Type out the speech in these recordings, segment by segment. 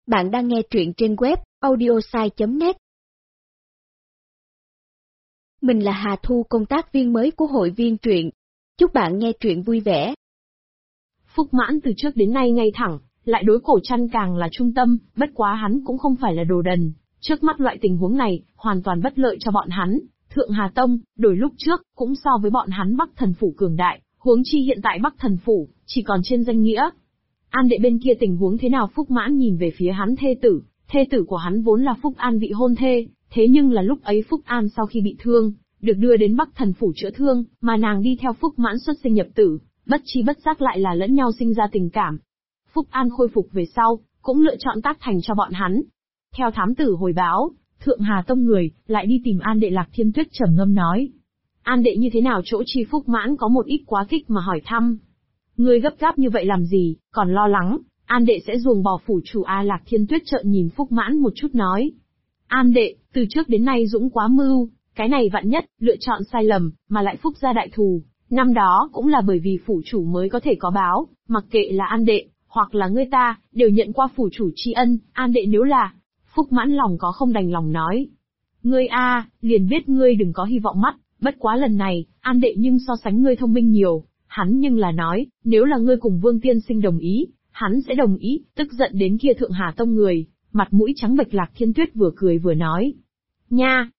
Bạn đang nghe truyện trên web audiosai.net. Mình là Hà Thu, công tác viên mới của hội viên truyện. Chúc bạn nghe truyện vui vẻ. Phúc Mãn từ trước đến nay ngay thẳng, lại đối Cổ Trăn càng là trung tâm, bất quá hắn cũng không phải là đồ đần. Trước mắt loại tình huống này, hoàn toàn bất lợi cho bọn hắn. Thượng Hà Tông, đổi lúc trước, cũng so với bọn hắn Bắc Thần Phủ cường đại, huống chi hiện tại Bắc Thần Phủ, chỉ còn trên danh nghĩa. An đệ bên kia tình huống thế nào? Phúc Mãn nhìn về phía hắn thê tử của hắn vốn là Phúc An vị hôn thê, thế nhưng là lúc ấy Phúc An sau khi bị thương, được đưa đến Bắc Thần Phủ chữa thương, mà nàng đi theo Phúc Mãn xuất sinh nhập tử, bất chi bất giác lại là lẫn nhau sinh ra tình cảm. Phúc An khôi phục về sau, cũng lựa chọn tác thành cho bọn hắn. Theo thám tử hồi báo, Thượng Hà Tông người, lại đi tìm An đệ. Lạc Thiên Tuyết trầm ngâm nói. An đệ như thế nào? Chỗ chi Phúc Mãn có một ít quá kích mà hỏi thăm. Ngươi gấp gáp như vậy làm gì, còn lo lắng, An đệ sẽ ruồng bỏ phủ chủ à? Lạc Thiên Tuyết trợn nhìn Phúc Mãn một chút nói. An đệ, từ trước đến nay dũng quá mưu, cái này vạn nhất, lựa chọn sai lầm, mà lại Phúc gia đại thù. Năm đó cũng là bởi vì phủ chủ mới có thể có báo, mặc kệ là An đệ, hoặc là ngươi ta, đều nhận qua phủ chủ tri ân, An đệ nếu là... Phúc Mãn lòng có không đành lòng nói. Ngươi liền biết ngươi đừng có hy vọng mắt, bất quá lần này, An đệ nhưng so sánh ngươi thông minh nhiều. Hắn nhưng là nói, nếu là ngươi cùng Vương Tiên Sinh đồng ý, hắn sẽ đồng ý, tức giận đến kia Thượng Hà Tông người, mặt mũi trắng bệch. Lạc Thiên Tuyết vừa cười vừa nói. Nha!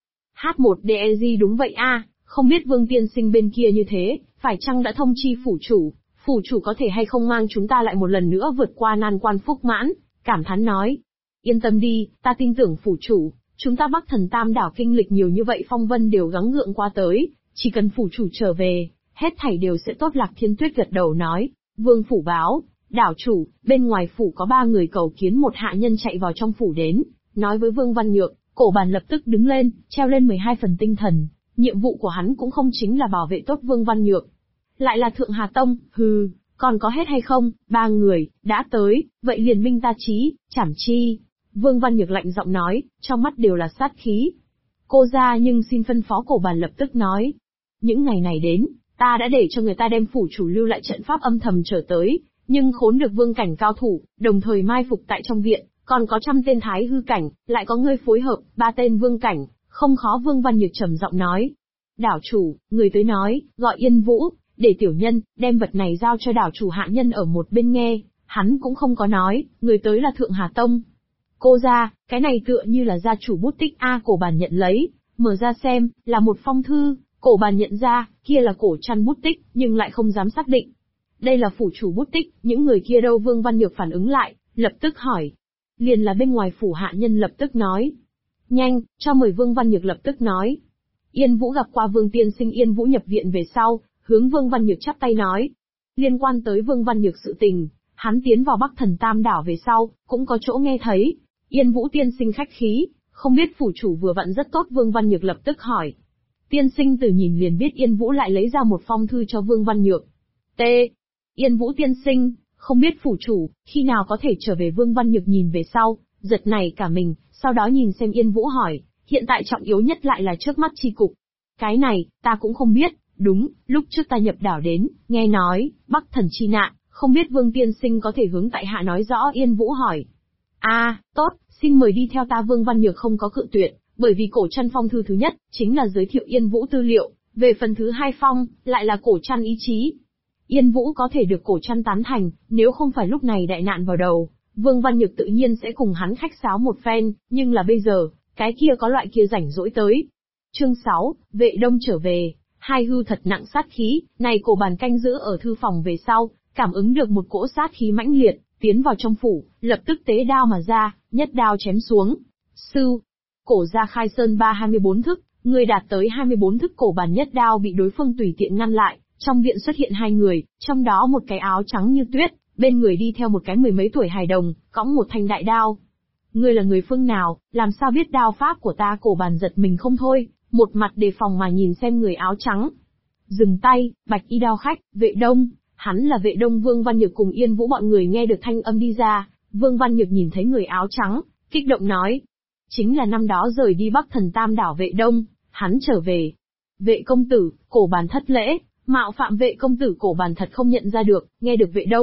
H1DEG đúng vậy không biết Vương Tiên Sinh bên kia như thế, phải chăng đã thông chi phủ chủ có thể hay không mang chúng ta lại một lần nữa vượt qua nan quan? Phúc Mãn cảm thán nói. Yên tâm đi, ta tin tưởng phủ chủ, chúng ta Bắc Thần Tam đảo kinh lịch nhiều như vậy phong vân đều gắng gượng qua tới, chỉ cần phủ chủ trở về, hết thảy đều sẽ tốt. Lạc Thiên Tuyết gật đầu nói. Vương phủ báo, đảo chủ, bên ngoài phủ có 3 người cầu kiến một hạ nhân chạy vào trong phủ đến, nói với Vương Văn Nhược. Cổ Bàn lập tức đứng lên, treo lên 12 phần tinh thần, nhiệm vụ của hắn cũng không chính là bảo vệ tốt Vương Văn Nhược. Lại là Thượng Hà Tông, còn có hết hay không? 3 người, đã tới, vậy liền minh ta chí, chảm chi. Vương Văn Nhược lạnh giọng nói, trong mắt đều là sát khí. Cô ra nhưng xin phân phó. Cổ Bàn lập tức nói. Những ngày này đến, ta đã để cho người ta đem phủ chủ lưu lại trận pháp âm thầm trở tới, nhưng khốn được vương cảnh cao thủ, đồng thời mai phục tại trong viện, còn có 100 tên thái hư cảnh, lại có ngươi phối hợp, 3 tên vương cảnh, không khó. Vương Văn Nhược trầm giọng nói. Đảo chủ, người tới nói, gọi Yên Vũ, để tiểu nhân, đem vật này giao cho đảo chủ. Hạ nhân ở một bên nghe, hắn cũng không có nói, người tới là Thượng Hà Tông. Cô ra, cái này tựa như là gia chủ bút tích Cổ Bàn nhận lấy, mở ra xem, là một phong thư. Cổ Bàn nhận ra, kia là Cổ Trăn bút tích, nhưng lại không dám xác định. Đây là phủ chủ bút tích, những người kia đâu? Vương Văn Nhược phản ứng lại, lập tức hỏi. Liền là bên ngoài phủ. Hạ nhân lập tức nói. Nhanh, cho mời. Vương Văn Nhược lập tức nói. Yên Vũ gặp qua Vương Tiên Sinh. Yên Vũ nhập viện về sau, hướng Vương Văn Nhược chắp tay nói. Liên quan tới Vương Văn Nhược sự tình, hắn tiến vào Bắc Thần Tam đảo về sau, cũng có chỗ nghe thấy. Yên Vũ tiên sinh khách khí, không biết phủ chủ vừa vặn rất tốt. Vương Văn Nhược lập tức hỏi. Tiên sinh từ nhìn liền biết. Yên Vũ lại lấy ra một phong thư cho Vương Văn Nhược. Yên Vũ tiên sinh, không biết phủ chủ, khi nào có thể trở về? Vương Văn Nhược nhìn về sau, giật nảy cả mình, sau đó nhìn xem Yên Vũ hỏi, hiện tại trọng yếu nhất lại là trước mắt chi cục. Cái này, ta cũng không biết, đúng, lúc trước ta nhập đảo đến, nghe nói, Bắc Thần chi nạn, không biết Vương tiên sinh có thể hướng tại hạ nói rõ? Yên Vũ hỏi. Tốt, xin mời đi theo ta. Vương Văn Nhược không có cự tuyệt, bởi vì Cổ Trăn phong thư thứ nhất, chính là giới thiệu Yên Vũ tư liệu, về phần thứ 2 phong, lại là Cổ Trăn ý chí. Yên Vũ có thể được Cổ Trăn tán thành, nếu không phải lúc này đại nạn vào đầu, Vương Văn Nhược tự nhiên sẽ cùng hắn khách sáo một phen, nhưng là bây giờ, cái kia có loại kia rảnh rỗi tới. Chương 6, Vệ Đông trở về, hai hư thật nặng sát khí, này Cổ Bàn canh giữ ở thư phòng về sau, cảm ứng được một cỗ sát khí mãnh liệt, tiến vào trong phủ, lập tức tế đao mà ra, nhất đao chém xuống. Cổ ra khai sơn 24 thức, người đạt tới 24 thức. Cổ Bàn nhất đao bị đối phương tùy tiện ngăn lại. Trong viện xuất hiện 2 người, trong đó một cái áo trắng như tuyết, bên người đi theo một cái 10 mấy tuổi hài đồng, cõng một thanh đại đao. Ngươi là người phương nào, làm sao biết đao pháp của ta? Cổ Bàn giật mình không thôi, một mặt đề phòng mà nhìn xem người áo trắng. Dừng tay, bạch y đao khách, Vệ Đông, hắn là Vệ Đông. Vương Văn Nhược cùng Yên Vũ bọn người nghe được thanh âm đi ra, Vương Văn Nhược nhìn thấy người áo trắng, kích động nói. Chính là năm đó rời đi Bắc Thần Tam đảo Vệ Đông, hắn trở về. Vệ công tử, Cổ Bàn thất lễ. Mạo phạm Vệ công tử. Cổ Bàn thật không nhận ra được, nghe được Vệ Đông,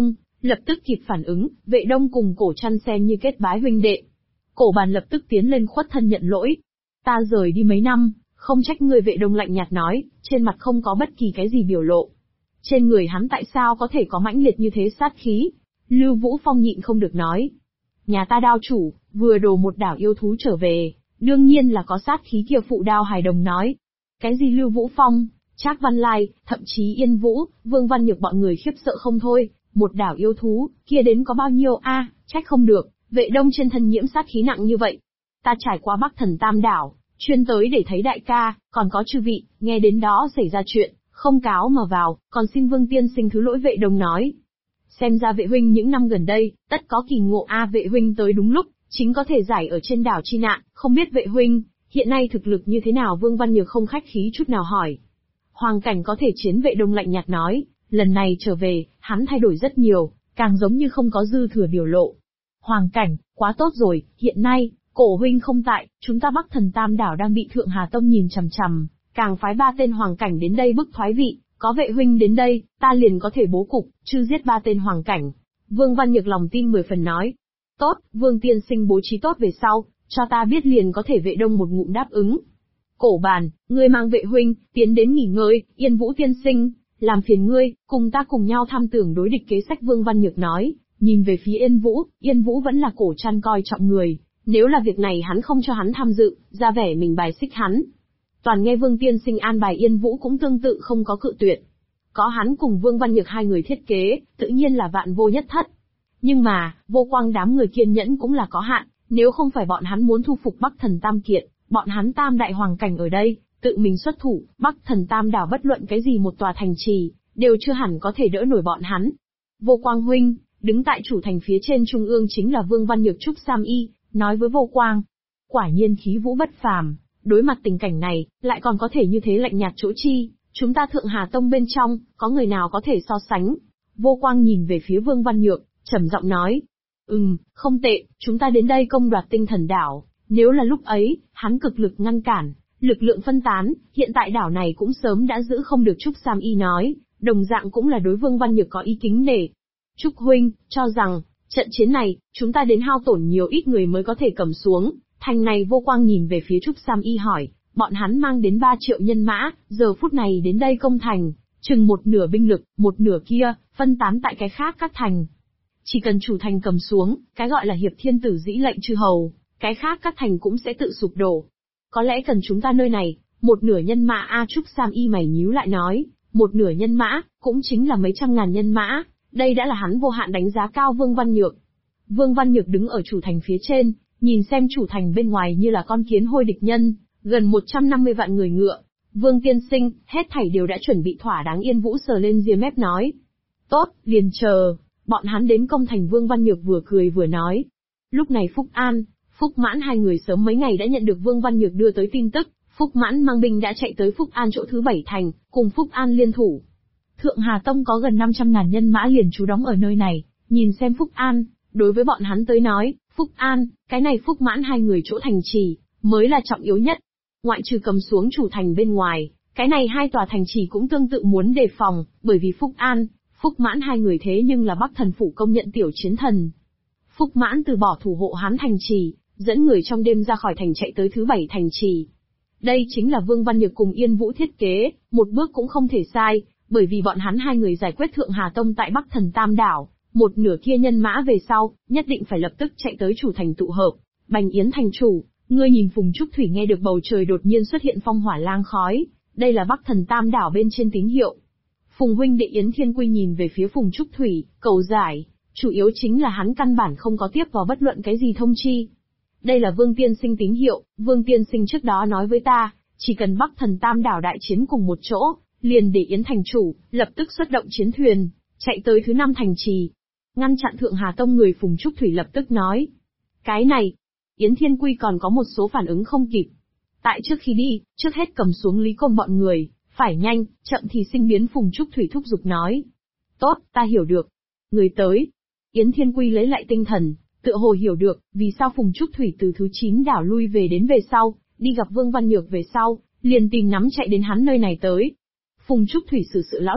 lập tức kịp phản ứng, Vệ Đông cùng Cổ Trăn xem như kết bái huynh đệ. Cổ Bàn lập tức tiến lên khuất thân nhận lỗi. Ta rời đi mấy năm, không trách ngươi. Vệ Đông lạnh nhạt nói, trên mặt không có bất kỳ cái gì biểu lộ. Trên người hắn tại sao có thể có mãnh liệt như thế sát khí? Lưu Vũ Phong nhịn không được nói. Nhà ta đao chủ, vừa đồ một đảo yêu thú trở về, đương nhiên là có sát khí kia. Phụ Đao hài đồng nói. Cái gì Lưu Vũ Phong, Trác Văn Lai, thậm chí Yên Vũ, Vương Văn Nhược bọn người khiếp sợ không thôi. Một đảo yêu thú, kia đến có bao nhiêu a? Trách không được, Vệ Đông trên thân nhiễm sát khí nặng như vậy. Ta trải qua Bắc Thần Tam đảo, chuyên tới để thấy đại ca, còn có chư vị, nghe đến đó xảy ra chuyện, không cáo mà vào, còn xin Vương tiên sinh thứ lỗi. Vệ Đông nói. Xem ra Vệ huynh những năm gần đây, tất có kỳ ngộ a. Vệ huynh tới đúng lúc, chính có thể giải ở trên đảo chi nạn, không biết Vệ huynh, hiện nay thực lực như thế nào? Vương Văn Nhược không khách khí chút nào hỏi. Hoàng cảnh có thể chiến. Vệ Đông lạnh nhạt nói, lần này trở về, hắn thay đổi rất nhiều, càng giống như không có dư thừa biểu lộ. Hoàng cảnh, quá tốt rồi, hiện nay, Cổ huynh không tại, chúng ta Bắc Thần Tam đảo đang bị Thượng Hà Tông nhìn chằm chằm, càng phái 3 tên hoàng cảnh đến đây bức thoái vị, có Vệ huynh đến đây, ta liền có thể bố cục, chứ giết 3 tên hoàng cảnh. Vương Văn Nhược lòng tin 10 phần nói. Tốt, Vương tiên sinh bố trí tốt về sau, cho ta biết liền có thể. Vệ Đông một ngụm đáp ứng. Cổ Bàn, ngươi mang Vệ huynh, tiến đến nghỉ ngơi. Yên Vũ tiên sinh, làm phiền ngươi, cùng ta cùng nhau tham tưởng đối địch kế sách. Vương Văn Nhược nói, nhìn về phía Yên Vũ vẫn là Cổ Trăn coi trọng người, nếu là việc này hắn không cho hắn tham dự, ra vẻ mình bài xích hắn. Toàn nghe Vương tiên sinh an bài. Yên Vũ cũng tương tự không có cự tuyệt. Có hắn cùng Vương Văn Nhược hai người thiết kế, tự nhiên là vạn vô nhất thất. Nhưng mà, Vô Quang đám người kiên nhẫn cũng là có hạn, nếu không phải bọn hắn muốn thu phục Bắc Thần Tam Kiệt, bọn hắn tam đại hoàng cảnh ở đây, tự mình xuất thủ, Bắc Thần Tam đảo bất luận cái gì một tòa thành trì, đều chưa hẳn có thể đỡ nổi bọn hắn. Vô Quang huynh, đứng tại chủ thành phía trên trung ương chính là Vương Văn Nhược Trúc Sam Y, nói với Vô Quang. Quả nhiên khí vũ bất phàm, đối mặt tình cảnh này, lại còn có thể như thế lạnh nhạt chỗ chi, chúng ta Thượng Hà Tông bên trong, có người nào có thể so sánh? Vô Quang nhìn về phía Vương Văn Nhược, trầm giọng nói. Không tệ, chúng ta đến đây công đoạt Tinh Thần đảo, nếu là lúc ấy, hắn cực lực ngăn cản, lực lượng phân tán, hiện tại đảo này cũng sớm đã giữ không được. Trúc Sam Y nói, đồng dạng cũng là đối Vương Văn Nhược có ý kính nể. Trúc huynh, cho rằng, trận chiến này, chúng ta đến hao tổn nhiều ít người mới có thể cầm xuống, thành này. Vô Quang nhìn về phía Trúc Sam Y hỏi, bọn hắn mang đến 3 triệu nhân mã, giờ phút này đến đây công thành, chừng một nửa binh lực, một nửa kia, phân tán tại cái khác các thành. Chỉ cần chủ thành cầm xuống, cái gọi là hiệp thiên tử dĩ lệnh chư hầu, cái khác các thành cũng sẽ tự sụp đổ. Có lẽ cần chúng ta nơi này, một nửa nhân mã. Trúc Sam Y mày nhíu lại nói, một nửa nhân mã, cũng chính là mấy trăm ngàn nhân mã, đây đã là hắn vô hạn đánh giá cao Vương Văn Nhược. Vương Văn Nhược đứng ở chủ thành phía trên, nhìn xem chủ thành bên ngoài như là con kiến hôi địch nhân, gần 150 vạn người ngựa. Vương tiên sinh, hết thảy đều đã chuẩn bị thỏa đáng. Yên Vũ sờ lên ria mép nói. Tốt, liền chờ, bọn hắn đến công thành. Vương Văn Nhược vừa cười vừa nói. Lúc này Phúc An, Phúc Mãn hai người sớm mấy ngày đã nhận được Vương Văn Nhược đưa tới tin tức, Phúc Mãn mang binh đã chạy tới Phúc An chỗ thứ 7 thành, cùng Phúc An liên thủ. Thượng Hà Tông có gần 500.000 nhân mã liền trú đóng ở nơi này, nhìn xem Phúc An, đối với bọn hắn tới nói, Phúc An, cái này Phúc Mãn hai người chỗ thành trì, mới là trọng yếu nhất. Ngoại trừ cầm xuống chủ thành bên ngoài, cái này hai tòa thành trì cũng tương tự muốn đề phòng, bởi vì Phúc An, Phúc Mãn hai người thế nhưng là Bắc Thần Phủ công nhận tiểu chiến thần. Phúc Mãn từ bỏ thủ hộ hắn thành trì, dẫn người trong đêm ra khỏi thành chạy tới thứ 7 thành trì. Đây chính là Vương Văn Nhược cùng Yên Vũ thiết kế, một bước cũng không thể sai, bởi vì bọn hắn hai người giải quyết Thượng Hà Tông tại Bắc Thần Tam đảo, một nửa kia nhân mã về sau, nhất định phải lập tức chạy tới chủ thành tụ hợp. Bành Yến thành chủ, ngươi nhìn. Phùng Trúc Thủy nghe được bầu trời đột nhiên xuất hiện phong hỏa lang khói, đây là Bắc Thần Tam đảo bên trên tín hiệu. Phùng huynh đệ Yến Thiên Quy nhìn về phía Phùng Trúc Thủy, cầu giải, chủ yếu chính là hắn căn bản không có tiếp vào bất luận cái gì thông chi. Đây là Vương tiên sinh tín hiệu, Vương tiên sinh trước đó nói với ta, chỉ cần Bắc Thần Tam đảo đại chiến cùng một chỗ, liền để Yến thành chủ lập tức xuất động chiến thuyền, chạy tới thứ 5 thành trì, ngăn chặn Thượng Hà Tông người. Phùng Trúc Thủy lập tức nói, cái này, Yến Thiên Quy còn có một số phản ứng không kịp. Tại trước khi đi, trước hết cầm xuống Lý Côn bọn người, phải nhanh, chậm thì sinh biến. Phùng Trúc Thủy thúc giục nói, tốt, ta hiểu được. Người tới. Yến Thiên Quy lấy lại tinh thần, tựa hồ hiểu được, vì sao Phùng Trúc Thủy từ thứ 9 đảo lui về đến về sau, đi gặp Vương Văn Nhược về sau, liền tìm nắm chạy đến hắn nơi này tới. Phùng Trúc Thủy xử sự lão luyện,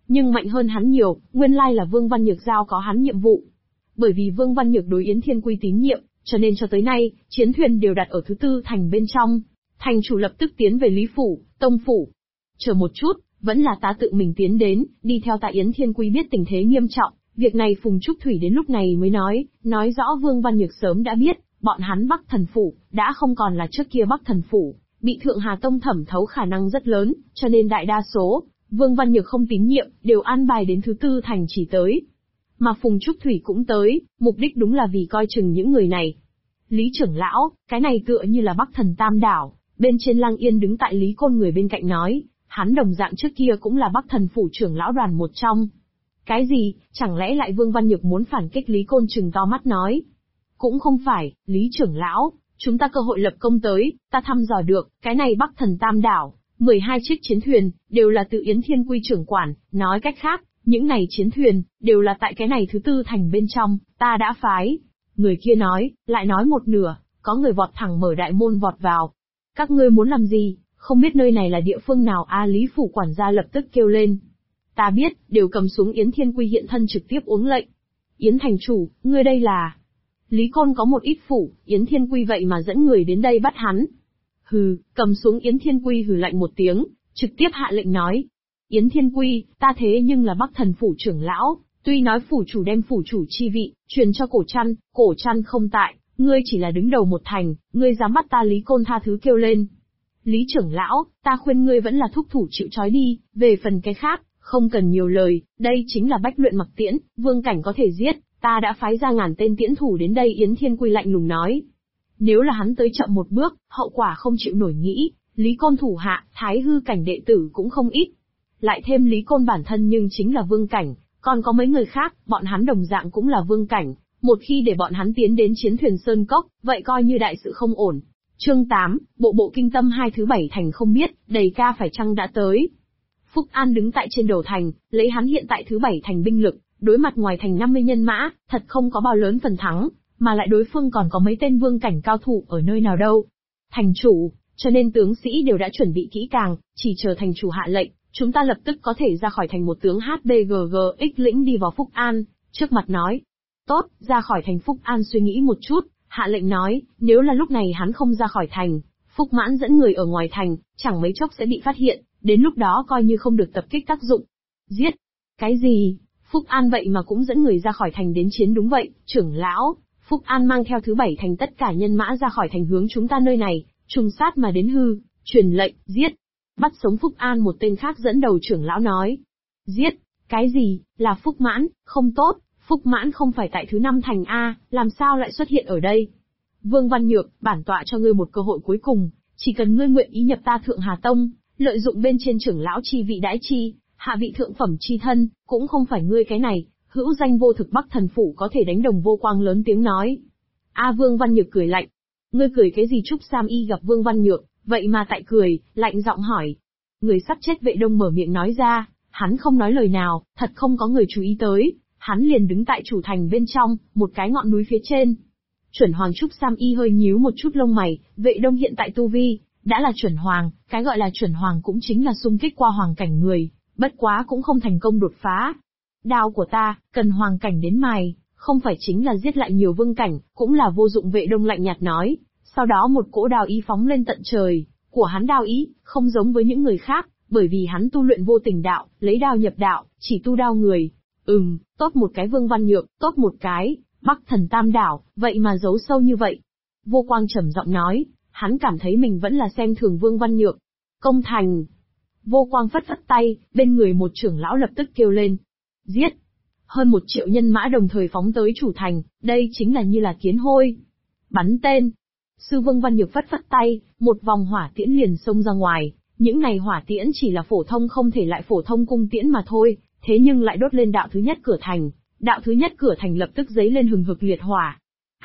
Nhưng mạnh hơn hắn nhiều, nguyên lai là Vương Văn Nhược giao có hắn nhiệm vụ. Bởi vì Vương Văn Nhược đối Yến Thiên Quy tín nhiệm, cho nên cho tới nay, chiến thuyền đều đặt ở thứ tư thành bên trong. Thành chủ lập tức tiến về Lý Phủ, Tông Phủ. Chờ một chút, vẫn là ta tự mình tiến đến, đi theo tại Yến Thiên Quy biết tình thế nghiêm trọng. Việc này Phùng Trúc Thủy đến lúc này mới nói rõ Vương Văn Nhược sớm đã biết, bọn hắn Bắc Thần Phủ, đã không còn là trước kia Bắc Thần Phủ, bị Thượng Hà Tông thẩm thấu khả năng rất lớn, cho nên đại đa số, Vương Văn Nhược không tín nhiệm, đều an bài đến thứ tư thành chỉ tới. Mà Phùng Trúc Thủy cũng tới, mục đích đúng là vì coi chừng những người này. Lý trưởng lão, cái này tựa như là Bắc Thần Tam Đảo, bên trên Lăng Yên đứng tại Lý Côn người bên cạnh nói, hắn đồng dạng trước kia cũng là Bắc Thần Phủ trưởng lão đoàn một trong. Cái gì, chẳng lẽ lại Vương Văn Nhược muốn phản kích? Lý Côn trừng to mắt nói. Cũng không phải, Lý trưởng lão, chúng ta cơ hội lập công tới, ta thăm dò được, cái này Bắc Thần Tam Đảo, 12 chiếc chiến thuyền, đều là tự Yến Thiên Quy trưởng quản, nói cách khác, những này chiến thuyền, đều là tại cái này thứ tư thành bên trong, ta đã phái. Người kia nói, lại nói một nửa, có người vọt thẳng mở đại môn vọt vào. Các ngươi muốn làm gì, không biết nơi này là địa phương nào? Lý Phủ quản gia lập tức kêu lên. Ta biết, đều cầm xuống. Yến Thiên Quy hiện thân trực tiếp uống lệnh. Yến thành chủ, ngươi đây là... Lý Côn có một ít phủ, Yến Thiên Quy vậy mà dẫn người đến đây bắt hắn. Hừ, cầm xuống. Yến Thiên Quy hừ lạnh một tiếng, trực tiếp hạ lệnh nói. Yến Thiên Quy, ta thế nhưng là Bắc Thần Phủ trưởng lão, tuy nói phủ chủ đem phủ chủ chi vị, truyền cho cổ trăn không tại, ngươi chỉ là đứng đầu một thành, ngươi dám bắt ta? Lý Côn tha thứ kêu lên. Lý trưởng lão, ta khuyên ngươi vẫn là thúc thủ chịu trói đi, về phần cái khác, không cần nhiều lời, đây chính là bách luyện mặc tiễn, vương cảnh có thể giết, ta đã phái ra ngàn tên tiễn thủ đến đây. Yến Thiên Quy lạnh lùng nói. Nếu là hắn tới chậm một bước, hậu quả không chịu nổi nghĩ, Lý Côn thủ hạ, thái hư cảnh đệ tử cũng không ít. Lại thêm Lý Côn bản thân nhưng chính là vương cảnh, còn có mấy người khác, bọn hắn đồng dạng cũng là vương cảnh, một khi để bọn hắn tiến đến chiến thuyền Sơn Cốc, vậy coi như đại sự không ổn. Chương 8, bộ kinh tâm 2 thứ 7 thành không biết, đầy ca phải chăng đã tới. Phúc An đứng tại trên đầu thành, lấy hắn hiện tại thứ 7 thành binh lực, đối mặt ngoài thành 50 nhân mã, thật không có bao lớn phần thắng, mà lại đối phương còn có mấy tên vương cảnh cao thủ ở nơi nào đâu. Thành chủ, cho nên tướng sĩ đều đã chuẩn bị kỹ càng, chỉ chờ thành chủ hạ lệnh, chúng ta lập tức có thể ra khỏi thành. Một tướng HBGGX lĩnh đi vào Phúc An, trước mặt nói. Tốt, ra khỏi thành. Phúc An suy nghĩ một chút, hạ lệnh nói, nếu là lúc này hắn không ra khỏi thành, Phúc Mãn dẫn người ở ngoài thành, chẳng mấy chốc sẽ bị phát hiện, đến lúc đó coi như không được tập kích tác dụng. Giết? Cái gì? Phúc An vậy mà cũng dẫn người ra khỏi thành đến chiến? Đúng vậy, trưởng lão, Phúc An mang theo thứ 7 thành tất cả nhân mã ra khỏi thành hướng chúng ta nơi này, trùng sát mà đến. Truyền lệnh, giết. Bắt sống Phúc An. Một tên khác dẫn đầu trưởng lão nói. Giết? Cái gì? Là Phúc Mãn? Không tốt, Phúc Mãn không phải tại thứ 5 thành a, làm sao lại xuất hiện ở đây? Vương Văn Nhược, bản tọa cho ngươi một cơ hội cuối cùng, chỉ cần ngươi nguyện ý nhập ta Thượng Hà Tông, lợi dụng bên trên trưởng lão chi vị đãi chi, hạ vị thượng phẩm chi thân, cũng không phải ngươi cái này, hữu danh vô thực Bắc Thần Phủ có thể đánh đồng. Vô Quang lớn tiếng nói. Vương Văn Nhược cười lạnh. Ngươi cười cái gì? Trúc Sam Y gặp Vương Văn Nhược, vậy mà tại cười, lạnh giọng hỏi. Người sắp chết Vệ Đông mở miệng nói ra, hắn không nói lời nào, thật không có người chú ý tới, hắn liền đứng tại chủ thành bên trong, một cái ngọn núi phía trên. Chuẩn Hoàng. Trúc Sam Y hơi nhíu một chút lông mày, Vệ Đông hiện tại tu vi, đã là chuẩn hoàng, cái gọi là chuẩn hoàng cũng chính là xung kích qua hoàng cảnh người, bất quá cũng không thành công đột phá. Đao của ta, cần hoàng cảnh đến mài, không phải chính là giết lại nhiều vương cảnh, cũng là vô dụng. Vệ Đông lạnh nhạt nói, sau đó một cỗ đao ý phóng lên tận trời, của hắn đao ý, không giống với những người khác, bởi vì hắn tu luyện vô tình đạo, lấy đao nhập đạo, chỉ tu đao người. Tốt một cái Vương Văn Nhược, tốt một cái, Bắc Thần Tam Đảo, vậy mà giấu sâu như vậy. Vô Quang trầm giọng nói, hắn cảm thấy mình vẫn là xem thường Vương Văn Nhược. Công thành. Vô Quang phất phất tay, bên người một trưởng lão lập tức kêu lên. Giết. Hơn 1 triệu nhân mã đồng thời phóng tới chủ thành, đây chính là như là kiến hôi. Bắn tên. Sư Vương Văn Nhược phất phất tay, một vòng hỏa tiễn liền xông ra ngoài, những này hỏa tiễn chỉ là phổ thông không thể lại phổ thông cung tiễn mà thôi, thế nhưng lại đốt lên đạo thứ nhất cửa thành, đạo thứ nhất cửa thành lập tức giấy lên hừng hực liệt hỏa.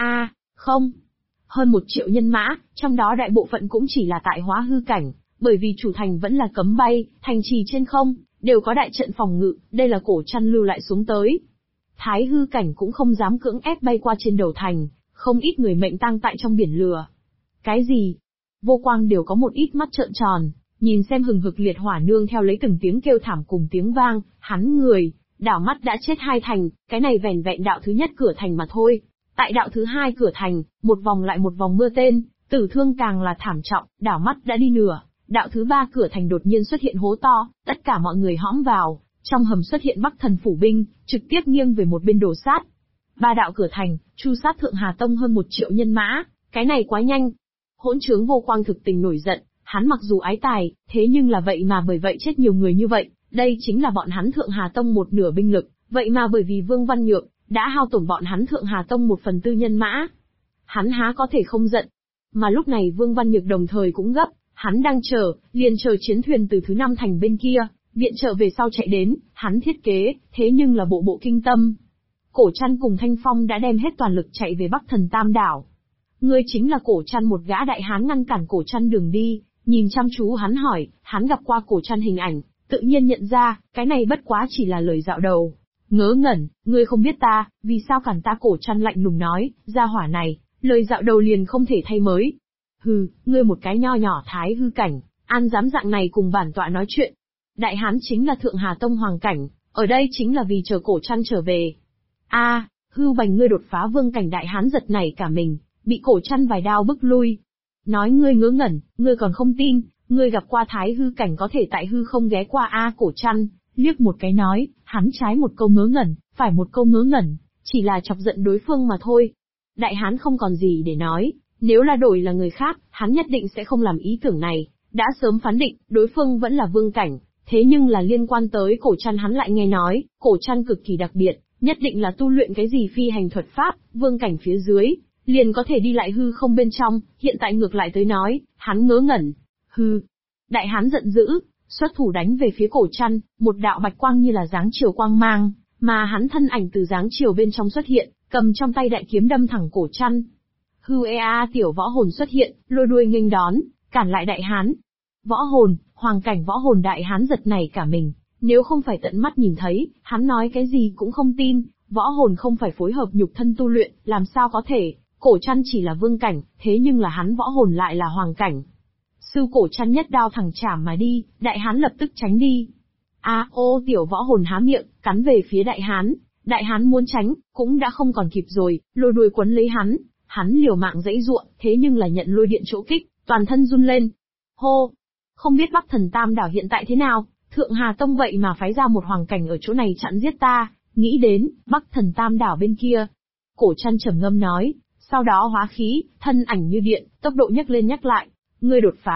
Không. Hơn 1 triệu nhân mã, trong đó đại bộ phận cũng chỉ là tại hóa hư cảnh, bởi vì chủ thành vẫn là cấm bay, thành trì trên không, đều có đại trận phòng ngự, đây là cổ chăn lưu lại xuống tới. Thái hư cảnh cũng không dám cưỡng ép bay qua trên đầu thành, không ít người mệnh tang tại trong biển lửa. Cái gì? Vô Quang đều có một ít mắt trợn tròn, Nhìn xem hừng hực liệt hỏa nương theo lấy từng tiếng kêu thảm cùng tiếng vang, hắn người, đảo mắt đã chết 2 thành, cái này vẻn vẹn đạo thứ nhất cửa thành mà thôi. Tại đạo thứ 2 cửa thành, một vòng lại một vòng mưa tên, tử thương càng là thảm trọng, đảo mắt đã đi nửa. Đạo thứ 3 cửa thành đột nhiên xuất hiện hố to, tất cả mọi người hõm vào, trong hầm xuất hiện Bắc Thần phủ binh, trực tiếp nghiêng về một bên đổ sát. 3 đạo cửa thành, chu sát Thượng Hà Tông hơn 1 triệu nhân mã, cái này quá nhanh. Hỗn trướng Vô Quang thực tình nổi giận, hắn mặc dù ái tài, thế nhưng là vậy mà bởi vậy chết nhiều người như vậy, đây chính là bọn hắn Thượng Hà Tông một nửa binh lực, vậy mà bởi vì Vương Văn Nhược đã hao tổn bọn hắn Thượng Hà Tông 1/4 nhân mã. Hắn há có thể không giận. Mà lúc này Vương Văn Nhược đồng thời cũng gấp, hắn đang chờ, liền chờ chiến thuyền từ thứ 5 thành bên kia, viện trợ về sau chạy đến, hắn thiết kế, thế nhưng là bộ kinh tâm. Cổ Trăn cùng Thanh Phong đã đem hết toàn lực chạy về Bắc Thần Tam đảo. Ngươi chính là Cổ Trăn, một gã đại hán ngăn cản Cổ Trăn đường đi, nhìn chăm chú hắn hỏi, hắn gặp qua Cổ Trăn hình ảnh, tự nhiên nhận ra, cái này bất quá chỉ là lời dạo đầu. Ngớ ngẩn, ngươi không biết ta, vì sao cản ta? Cổ Trăn lạnh lùng nói, gia hỏa này, lời dạo đầu liền không thể thay mới. Hừ, ngươi một cái nho nhỏ thái hư cảnh, an dám dạng này cùng bản tọa nói chuyện. Đại hán chính là Thượng Hà Tông hoàng cảnh, ở đây chính là vì chờ Cổ Trăn trở về. Hưu Bành, ngươi đột phá vương cảnh. Đại hán giật nảy cả mình, bị Cổ Trăn vài đao bức lui. Nói ngươi ngớ ngẩn, ngươi còn không tin, ngươi gặp qua thái hư cảnh có thể tại hư không ghé qua Cổ Trăn liếc một cái nói, hắn trái một câu ngớ ngẩn, phải một câu ngớ ngẩn, chỉ là chọc giận đối phương mà thôi. Đại hán không còn gì để nói, nếu là đổi là người khác, hắn nhất định sẽ không làm ý tưởng này, đã sớm phán định, đối phương vẫn là vương cảnh, thế nhưng là liên quan tới Cổ Trăn hắn lại nghe nói, Cổ Trăn cực kỳ đặc biệt, nhất định là tu luyện cái gì phi hành thuật pháp, vương cảnh phía dưới, liền có thể đi lại hư không bên trong, hiện tại ngược lại tới nói, hắn ngớ ngẩn. Hư. Đại hán giận dữ, xuất thủ đánh về phía Cổ Trăn, một đạo bạch quang như là dáng chiều quang mang, mà hắn thân ảnh từ dáng chiều bên trong xuất hiện, cầm trong tay đại kiếm đâm thẳng Cổ Trăn. Hư tiểu võ hồn xuất hiện, lôi đuôi nghênh đón, cản lại đại hán. Võ hồn, hoàng cảnh võ hồn. Đại hán giật nảy cả mình, nếu không phải tận mắt nhìn thấy, hắn nói cái gì cũng không tin, võ hồn không phải phối hợp nhục thân tu luyện, làm sao có thể, Cổ Trăn chỉ là vương cảnh, thế nhưng là hắn võ hồn lại là hoàng cảnh. Sư Cổ Trăn nhất đao thẳng chảm mà đi, đại hán lập tức tránh đi. Tiểu võ hồn há miệng, cắn về phía đại hán muốn tránh, cũng đã không còn kịp rồi, lôi đuôi quấn lấy hắn liều mạng giãy giụa, thế nhưng là nhận lôi điện chỗ kích, toàn thân run lên. Hô! Không biết Bắc Thần Tam đảo hiện tại thế nào, Thượng Hà Tông vậy mà phái ra một hoàng cảnh ở chỗ này chặn giết ta, nghĩ đến, Bắc Thần Tam đảo bên kia. Cổ Trăn trầm ngâm nói, sau đó hóa khí, thân ảnh như điện, tốc độ nhấc lên nhắc lại. Ngươi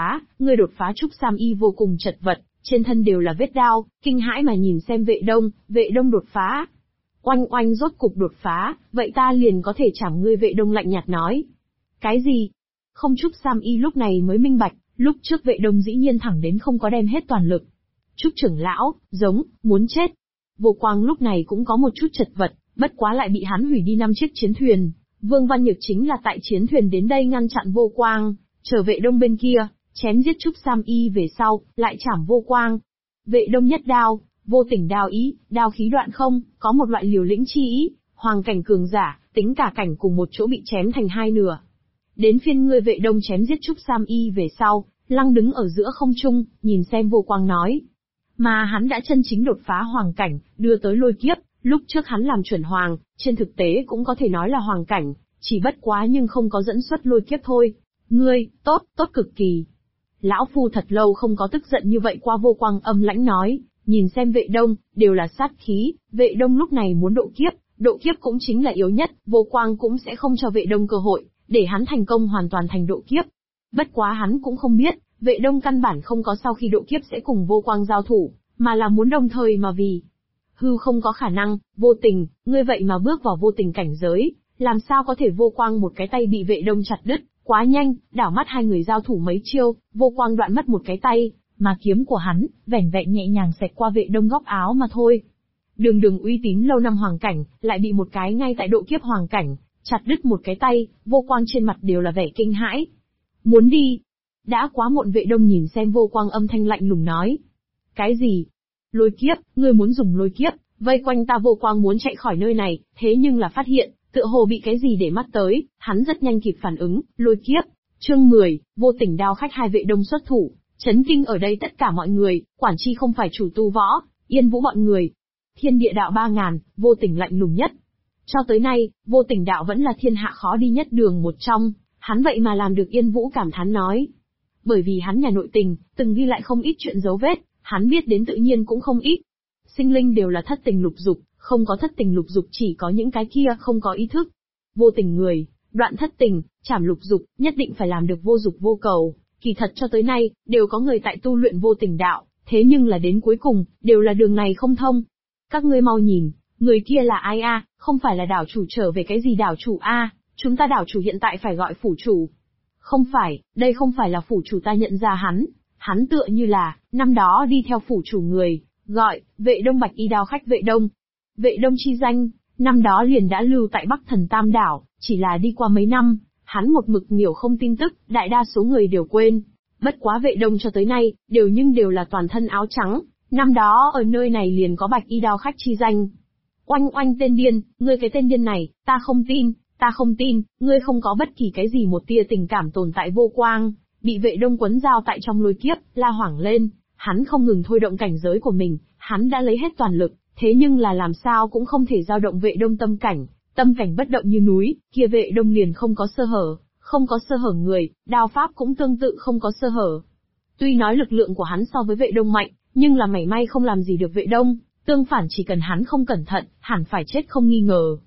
đột phá. Trúc Sam Y vô cùng chật vật, trên thân đều là vết đao, kinh hãi mà nhìn xem Vệ Đông đột phá. Oanh rốt cục đột phá, vậy ta liền có thể chảm ngươi. Vệ Đông lạnh nhạt nói. Cái gì? Không, Trúc Sam Y lúc này mới minh bạch, lúc trước Vệ Đông dĩ nhiên thẳng đến không có đem hết toàn lực. Trúc trưởng lão, muốn chết. Vô Quang lúc này cũng có một chút chật vật, bất quá lại bị hắn hủy đi 5 chiếc chiến thuyền. Vương Văn Nhược chính là tại chiến thuyền đến đây ngăn chặn Vô Quang, chờ Vệ Đông bên kia, chém giết Trúc Sam Y về sau, lại chảm Vô Quang. Vệ Đông nhất đao, vô tình đao ý, đao khí đoạn không, có một loại liều lĩnh chi ý, hoàng cảnh cường giả, tính cả cảnh cùng một chỗ bị chém thành 2 nửa. Đến phiên ngươi. Vệ Đông chém giết Trúc Sam Y về sau, lăng đứng ở giữa không trung, nhìn xem Vô Quang nói. Mà hắn đã chân chính đột phá hoàng cảnh, đưa tới lôi kiếp, lúc trước hắn làm chuẩn hoàng, trên thực tế cũng có thể nói là hoàng cảnh, chỉ bất quá nhưng không có dẫn xuất lôi kiếp thôi. Ngươi, tốt cực kỳ. Lão Phu thật lâu không có tức giận như vậy qua. Vô Quang âm lãnh nói, nhìn xem Vệ Đông, đều là sát khí, Vệ Đông lúc này muốn độ kiếp cũng chính là yếu nhất, Vô Quang cũng sẽ không cho Vệ Đông cơ hội, để hắn thành công hoàn toàn thành độ kiếp. Bất quá hắn cũng không biết, Vệ Đông căn bản không có sau khi độ kiếp sẽ cùng Vô Quang giao thủ, mà là muốn đồng thời mà vì. Hư không có khả năng, vô tình, ngươi vậy mà bước vào vô tình cảnh giới, làm sao có thể? Vô Quang một cái tay bị Vệ Đông chặt đứt, quá nhanh, đảo mắt hai người giao thủ mấy chiêu, Vô Quang đoạn mất một cái tay, mà kiếm của hắn, vẻn vẹn nhẹ nhàng xẹt qua Vệ Đông góc áo mà thôi. Đường uy tín lâu năm hoàng cảnh, lại bị một cái ngay tại độ kiếp hoàng cảnh, chặt đứt một cái tay, Vô Quang trên mặt đều là vẻ kinh hãi. Muốn đi? Đã quá muộn. Vệ Đông nhìn xem Vô Quang âm thanh lạnh lùng nói. Cái gì? Lôi kiếp, ngươi muốn dùng lôi kiếp, vây quanh ta? Vô Quang muốn chạy khỏi nơi này, thế nhưng là phát hiện, tựa hồ bị cái gì để mắt tới, hắn rất nhanh kịp phản ứng, lôi kiếp. Chương 10, vô tình đao khách. Hai Vệ Đông xuất thủ, Chấn kinh ở đây tất cả mọi người, quản chi không phải chủ tu võ, Yên Vũ bọn người. Thiên địa đạo 3000, Vô Tình lạnh lùng nhất. Cho tới nay, Vô Tình đạo vẫn là thiên hạ khó đi nhất đường một trong, hắn vậy mà làm được. Yên Vũ cảm thán nói. Bởi vì hắn nhà nội tình, từng ghi lại không ít chuyện dấu vết, hắn biết đến tự nhiên cũng không ít. Sinh linh đều là thất tình lục dục, không có thất tình lục dục chỉ có những cái kia không có ý thức. Vô tình người, đoạn thất tình, trảm lục dục, nhất định phải làm được vô dục vô cầu. Kỳ thật cho tới nay, đều có người tại tu luyện vô tình đạo, thế nhưng là đến cuối cùng, đều là đường này không thông. Các ngươi mau nhìn, người kia là ai a? Không phải là đảo chủ trở về cái gì đảo chủ a? Chúng ta đảo chủ hiện tại phải gọi phủ chủ. Không phải, đây không phải là phủ chủ, ta nhận ra hắn tựa như là, năm đó đi theo phủ chủ người, gọi, Vệ Đông Bạch Y Đao khách Vệ Đông. Vệ Đông chi danh, năm đó liền đã lưu tại Bắc Thần Tam Đảo, chỉ là đi qua mấy năm, hắn một mực nhiều không tin tức, đại đa số người đều quên. Bất quá Vệ Đông cho tới nay, đều là toàn thân áo trắng, năm đó ở nơi này liền có Bạch Y Đao khách chi danh. Oanh oanh tên điên, ngươi cái tên điên này, ta không tin, ngươi không có bất kỳ cái gì một tia tình cảm tồn tại. Vô Quang, bị Vệ Đông quấn dao tại trong lôi kiếp, la hoảng lên, hắn không ngừng thôi động cảnh giới của mình, hắn đã lấy hết toàn lực, thế nhưng là làm sao cũng không thể dao động Vệ Đông tâm cảnh bất động như núi, kia Vệ Đông liền không có sơ hở người, đao pháp cũng tương tự không có sơ hở. Tuy nói lực lượng của hắn so với Vệ Đông mạnh, nhưng là mảy may không làm gì được Vệ Đông, tương phản chỉ cần hắn không cẩn thận, hẳn phải chết không nghi ngờ.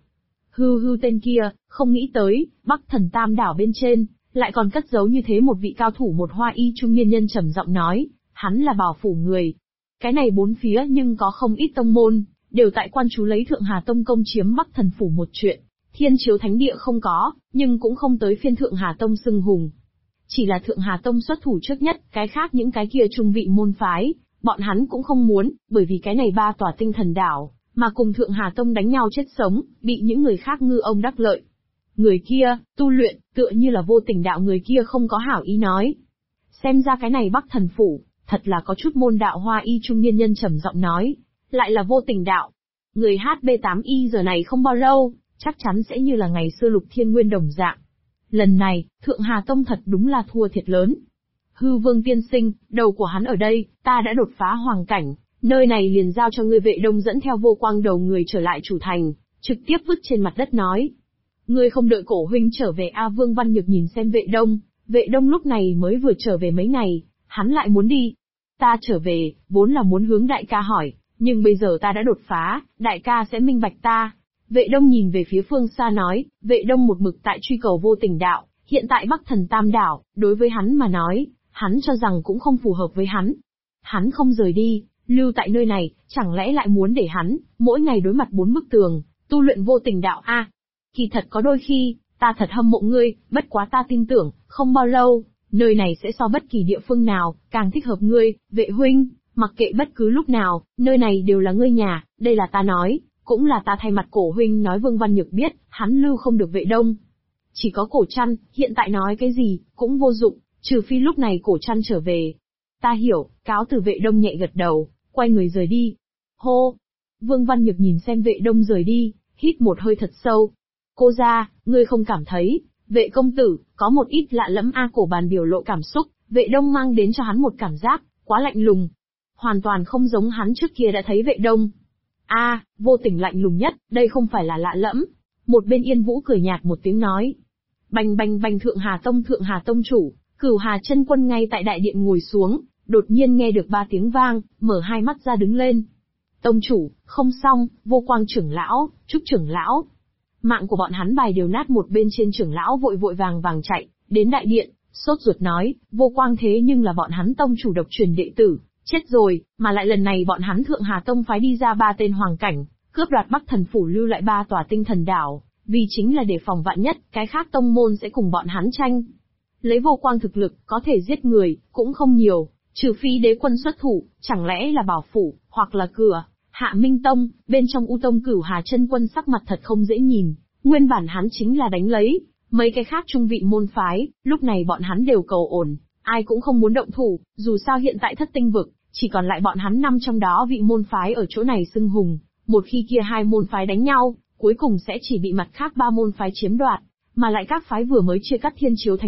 Hư tên kia, không nghĩ tới, Bắc Thần Tam Đảo bên trên, lại còn cất giấu như thế một vị cao thủ. Một hoa y trung niên nhân trầm giọng nói, hắn là Bảo Phủ người. Cái này bốn phía nhưng có không ít tông môn, đều tại quan chú lấy Thượng Hà Tông công chiếm Bắc Thần Phủ một chuyện. Thiên Chiếu Thánh Địa không có, nhưng cũng không tới phiên Thượng Hà Tông xưng hùng. Chỉ là Thượng Hà Tông xuất thủ trước nhất, cái khác những cái kia trung vị môn phái, bọn hắn cũng không muốn, bởi vì cái này ba tòa tinh thần đảo, mà cùng Thượng Hà Tông đánh nhau chết sống, bị những người khác ngư ông đắc lợi. Người kia, tu luyện, tựa như là vô tình đạo. Người kia không có hảo ý nói. Xem ra cái này Bắc Thần Phủ, thật là có chút môn đạo. Hoa y trung niên nhân trầm giọng nói, lại là vô tình đạo. Người HB8Y giờ này không bao lâu, chắc chắn sẽ như là ngày xưa Lục Thiên Nguyên đồng dạng. Lần này, Thượng Hà Tông thật đúng là thua thiệt lớn. Hư Vương tiên sinh, đầu của hắn ở đây, ta đã đột phá hoàng cảnh, nơi này liền giao cho ngươi. Vệ Đông dẫn theo Vô Quang đầu người trở lại chủ thành, trực tiếp vứt trên mặt đất nói. Ngươi không đợi cổ huynh trở về a? Vương Văn Nhược nhìn xem Vệ Đông lúc này mới vừa trở về mấy ngày, hắn lại muốn đi. Ta trở về, vốn là muốn hướng đại ca hỏi, nhưng bây giờ ta đã đột phá, đại ca sẽ minh bạch ta. Vệ Đông nhìn về phía phương xa nói, Vệ Đông một mực tại truy cầu vô tình đạo, hiện tại Bắc Thần Tam Đảo, đối với hắn mà nói, hắn cho rằng cũng không phù hợp với hắn. Hắn không rời đi, lưu tại nơi này, chẳng lẽ lại muốn để hắn, mỗi ngày đối mặt 4 bức tường, tu luyện vô tình đạo a? Kỳ thật có đôi khi, ta thật hâm mộ ngươi, bất quá ta tin tưởng, không bao lâu, nơi này sẽ so bất kỳ địa phương nào, càng thích hợp ngươi. Vệ huynh, mặc kệ bất cứ lúc nào, nơi này đều là ngươi nhà, đây là ta nói, cũng là ta thay mặt cổ huynh nói. Vương Văn Nhược biết, hắn lưu không được Vệ Đông. Chỉ có Cổ Trăn, hiện tại nói cái gì, cũng vô dụng, trừ phi lúc này Cổ Trăn trở về. Ta hiểu, cáo từ. Vệ Đông nhẹ gật đầu, quay người rời đi. Hô! Vương Văn Nhược nhìn xem Vệ Đông rời đi, hít một hơi thật sâu. Cô ra, ngươi không cảm thấy, Vệ công tử, có một ít lạ lẫm a? Cổ Bàn biểu lộ cảm xúc, Vệ Đông mang đến cho hắn một cảm giác, quá lạnh lùng. Hoàn toàn không giống hắn trước kia đã thấy Vệ Đông. Vô tình lạnh lùng nhất, đây không phải là lạ lẫm. Một bên Yên Vũ cười nhạt một tiếng nói. Bành bành bành. Thượng Hà Tông chủ, Cửu Hà Chân Quân ngay tại đại điện ngồi xuống, đột nhiên nghe được 3 tiếng vang, mở hai mắt ra đứng lên. Tông chủ, không xong, Vô Quang trưởng lão, Trúc trưởng lão. Mạng của bọn hắn bài đều nát. Một bên trên trưởng lão vội vàng chạy, đến đại điện, sốt ruột nói, Vô Quang thế nhưng là bọn hắn tông chủ độc truyền đệ tử, chết rồi, mà lại lần này bọn hắn Thượng Hà Tông phái đi ra 3 tên hoàng cảnh, cướp đoạt Bắc Thần Phủ, lưu lại 3 tòa tinh thần đảo, vì chính là để phòng vạn nhất, cái khác tông môn sẽ cùng bọn hắn tranh. Lấy Vô Quang thực lực, có thể giết người, cũng không nhiều, trừ phi đế quân xuất thủ, chẳng lẽ là Bảo Phủ, hoặc là cửa Hạ Minh Tông. Bên trong U Tông Cửu Hà Chân Quân sắc mặt thật không dễ nhìn, nguyên bản hắn chính là đánh lấy mấy cái khác trung vị môn phái, lúc này bọn hắn đều cầu ổn, ai cũng không muốn động thủ, dù sao hiện tại Thất Tinh Vực, chỉ còn lại bọn hắn 5 trong đó vị môn phái ở chỗ này xưng hùng, một khi kia 2 môn phái đánh nhau, cuối cùng sẽ chỉ bị mặt khác 3 môn phái chiếm đoạt, mà lại các phái vừa mới chia cắt Thiên Chiếu Thánh Địa,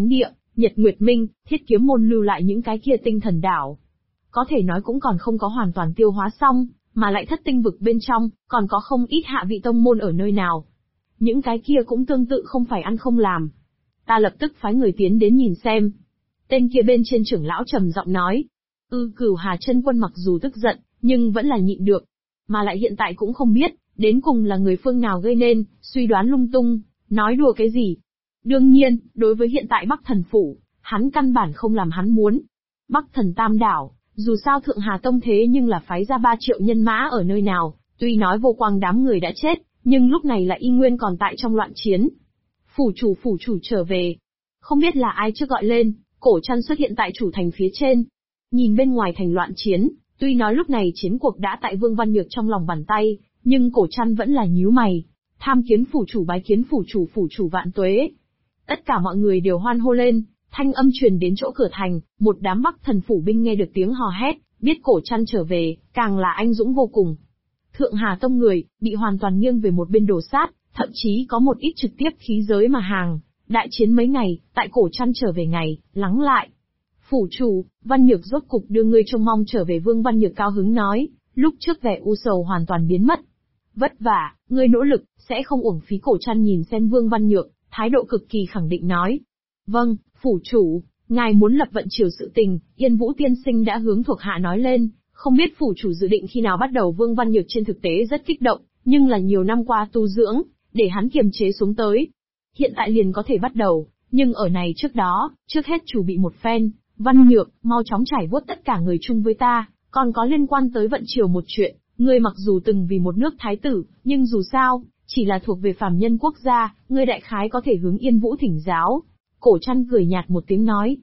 Nhật Nguyệt Minh, Thiết Kiếm môn lưu lại những cái kia tinh thần đảo. Có thể nói cũng còn không có hoàn toàn tiêu hóa xong, mà lại thất tinh vực bên trong, còn có không ít hạ vị tông môn ở nơi nào. Những cái kia cũng tương tự không phải ăn không làm. Ta lập tức phái người tiến đến nhìn xem. Tên kia bên trên trưởng lão trầm giọng nói. Cửu Hà chân quân mặc dù tức giận, nhưng vẫn là nhịn được. Mà lại hiện tại cũng không biết, đến cùng là người phương nào gây nên, suy đoán lung tung, nói đùa cái gì. Đương nhiên, đối với hiện tại Bắc Thần Phủ, hắn căn bản không làm hắn muốn. Bắc Thần Tam Đảo, dù sao Thượng Hà Tông thế nhưng là phái ra 3 triệu nhân mã ở nơi nào, tuy nói vô quang đám người đã chết, nhưng lúc này là y nguyên còn tại trong loạn chiến. Phủ chủ trở về. Không biết là ai trước gọi lên, Cổ Trăn xuất hiện tại chủ thành phía trên. Nhìn bên ngoài thành loạn chiến, tuy nói lúc này chiến cuộc đã tại Vương Văn Nhược trong lòng bàn tay, nhưng Cổ Trăn vẫn là nhíu mày. Tham kiến phủ chủ bái kiến phủ chủ vạn tuế. Tất cả mọi người đều hoan hô lên, thanh âm truyền đến chỗ cửa thành, một đám Bắc Thần Phủ binh nghe được tiếng hò hét, biết Cổ Trăn trở về, càng là anh dũng vô cùng. Thượng Hà Tông người, bị hoàn toàn nghiêng về một bên đổ sát, thậm chí có một ít trực tiếp khí giới mà hàng. Đại chiến mấy ngày, tại Cổ Trăn trở về ngày, lắng lại. Phủ chủ, Văn Nhược rốt cục đưa ngươi trông mong trở về. Vương Văn Nhược cao hứng nói, lúc trước vẻ u sầu hoàn toàn biến mất. Vất vả, ngươi nỗ lực, sẽ không uổng phí. Cổ Trăn nhìn xem Vương Văn Nhược, thái độ cực kỳ khẳng định nói. Vâng, phủ chủ, ngài muốn lập vận triều sự tình, Yên Vũ tiên sinh đã hướng thuộc hạ nói lên, không biết phủ chủ dự định khi nào bắt đầu. Vương Văn Nhược trên thực tế rất kích động, nhưng là nhiều năm qua tu dưỡng, để hắn kiềm chế xuống tới. Hiện tại liền có thể bắt đầu, nhưng ở này trước đó, trước hết chủ bị một phen. Văn Nhược, mau chóng trải vuốt tất cả người chung với ta, còn có liên quan tới vận triều một chuyện, ngươi mặc dù từng vì một nước thái tử, nhưng dù sao, chỉ là thuộc về phàm nhân quốc gia, ngươi đại khái có thể hướng Yên Vũ thỉnh giáo. Cổ Trăn cười nhạt một tiếng nói.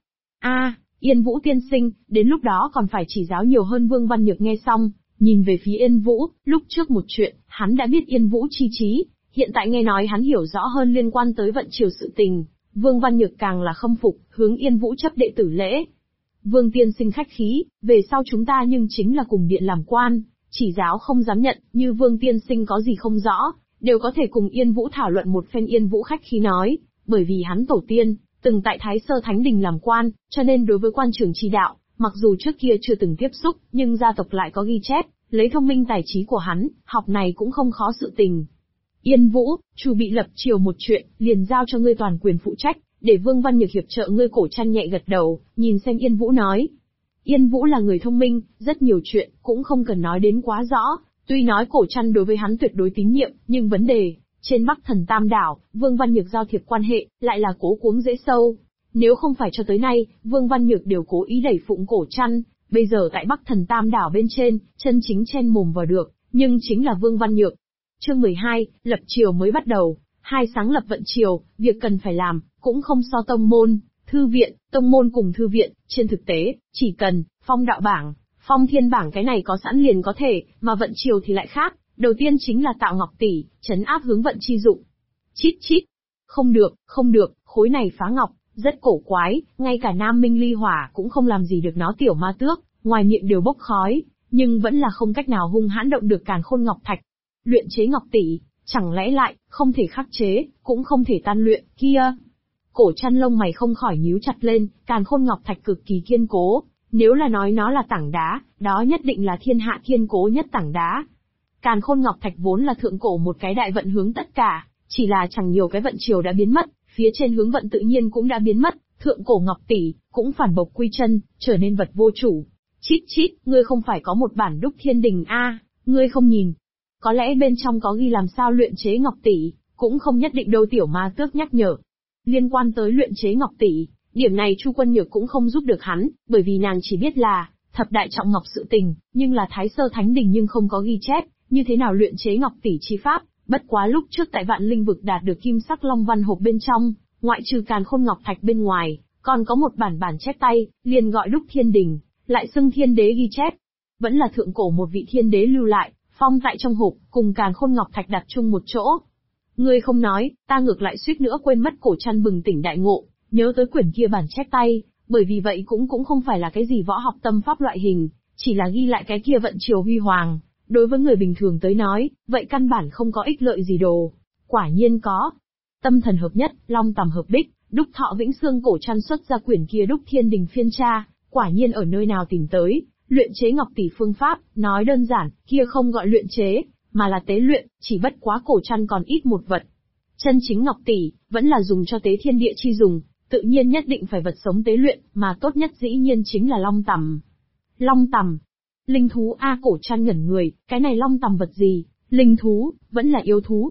Yên Vũ tiên sinh, đến lúc đó còn phải chỉ giáo nhiều hơn. Vương Văn Nhược nghe xong, nhìn về phía Yên Vũ, lúc trước một chuyện, hắn đã biết Yên Vũ chi trí, hiện tại nghe nói hắn hiểu rõ hơn liên quan tới vận triều sự tình. Vương Văn Nhược càng là khâm phục, hướng Yên Vũ chấp đệ tử lễ. Vương tiên sinh khách khí, về sau chúng ta nhưng chính là cùng điện làm quan, chỉ giáo không dám nhận, như Vương tiên sinh có gì không rõ, đều có thể cùng Yên Vũ thảo luận một phen. Yên Vũ khách khí nói, bởi vì hắn tổ tiên, từng tại Thái Sơ Thánh Đình làm quan, cho nên đối với quan trường chi đạo, mặc dù trước kia chưa từng tiếp xúc, nhưng gia tộc lại có ghi chép, lấy thông minh tài trí của hắn, học này cũng không khó sự tình. Yên Vũ, chủ bị lập triều một chuyện, liền giao cho ngươi toàn quyền phụ trách, để Vương Văn Nhược hiệp trợ ngươi. Cổ Trăn nhẹ gật đầu, nhìn xem Yên Vũ nói. Yên Vũ là người thông minh, rất nhiều chuyện, cũng không cần nói đến quá rõ, tuy nói Cổ Trăn đối với hắn tuyệt đối tín nhiệm, nhưng vấn đề, trên Bắc Thần Tam Đảo, Vương Văn Nhược giao thiệp quan hệ, lại là cố cuống dễ sâu. Nếu không phải cho tới nay, Vương Văn Nhược đều cố ý đẩy phụng Cổ Trăn, bây giờ tại Bắc Thần Tam Đảo bên trên, chân chính chen mồm vào được, nhưng chính là Vương Văn Nhược. Chương 12, lập triều mới bắt đầu, hai sáng lập vận triều, việc cần phải làm, cũng không so tông môn, thư viện, tông môn cùng thư viện, trên thực tế, chỉ cần, phong đạo bảng, phong thiên bảng cái này có sẵn liền có thể, mà vận triều thì lại khác, đầu tiên chính là tạo ngọc tỷ, trấn áp hướng vận chi dụng. Chít chít, không được, khối này phá ngọc, rất cổ quái, ngay cả Nam Minh Ly Hỏa cũng không làm gì được nó. Tiểu ma tước, ngoài miệng đều bốc khói, nhưng vẫn là không cách nào hung hãn động được Càn Khôn Ngọc Thạch. Luyện chế ngọc tỷ, chẳng lẽ lại, không thể khắc chế, cũng không thể tan luyện, kia. Cổ Trăn lông mày không khỏi nhíu chặt lên, Càn Khôn Ngọc Thạch cực kỳ kiên cố, nếu là nói nó là tảng đá, đó nhất định là thiên hạ kiên cố nhất tảng đá. Càn Khôn Ngọc Thạch vốn là thượng cổ một cái đại vận hướng tất cả, chỉ là chẳng nhiều cái vận chiều đã biến mất, phía trên hướng vận tự nhiên cũng đã biến mất, thượng cổ ngọc tỷ cũng phản bộc quy chân, trở nên vật vô chủ. Chít chít, ngươi không phải có một bản đúc thiên đình ngươi không nhìn? Có lẽ bên trong có ghi làm sao luyện chế ngọc tỷ, cũng không nhất định đâu. Tiểu ma tước nhắc nhở. Liên quan tới luyện chế ngọc tỷ, điểm này Chu Quân Nhược cũng không giúp được hắn, bởi vì nàng chỉ biết là thập đại trọng ngọc sự tình, nhưng là Thái Sơ Thánh Đình nhưng không có ghi chép, như thế nào luyện chế ngọc tỷ chi pháp. Bất quá lúc trước tại Vạn Linh vực đạt được kim sắc long văn hộp bên trong, ngoại trừ Càn Khôn Ngọc Thạch bên ngoài, còn có một bản chép tay, liền gọi đúc thiên đình, lại xưng thiên đế ghi chép. Vẫn là thượng cổ một vị thiên đế lưu lại, phong tại trong hộp, cùng Càn Khôn Ngọc Thạch đặt chung một chỗ. Ngươi không nói, ta ngược lại suýt nữa quên mất. Cổ Trăn bừng tỉnh đại ngộ, nhớ tới quyển kia bản chép tay, bởi vì vậy cũng không phải là cái gì võ học tâm pháp loại hình, chỉ là ghi lại cái kia vận triều huy hoàng. Đối với người bình thường tới nói, vậy căn bản không có ích lợi gì đồ. Quả nhiên có. Tâm thần hợp nhất, long tằm hợp bích, đúc thọ vĩnh xương cổ trăn xuất ra quyển kia đúc thiên đình phiên tra, quả nhiên ở nơi nào tìm tới, luyện chế ngọc tỷ phương pháp, nói đơn giản, kia không gọi luyện chế, mà là tế luyện, chỉ bất quá cổ trăn còn ít một vật. Chân chính ngọc tỷ, vẫn là dùng cho tế thiên địa chi dùng, tự nhiên nhất định phải vật sống tế luyện, mà tốt nhất dĩ nhiên chính là long tằm. Long tằm, linh thú a cổ trăn ngẩn người, cái này long tằm vật gì, linh thú, vẫn là yêu thú.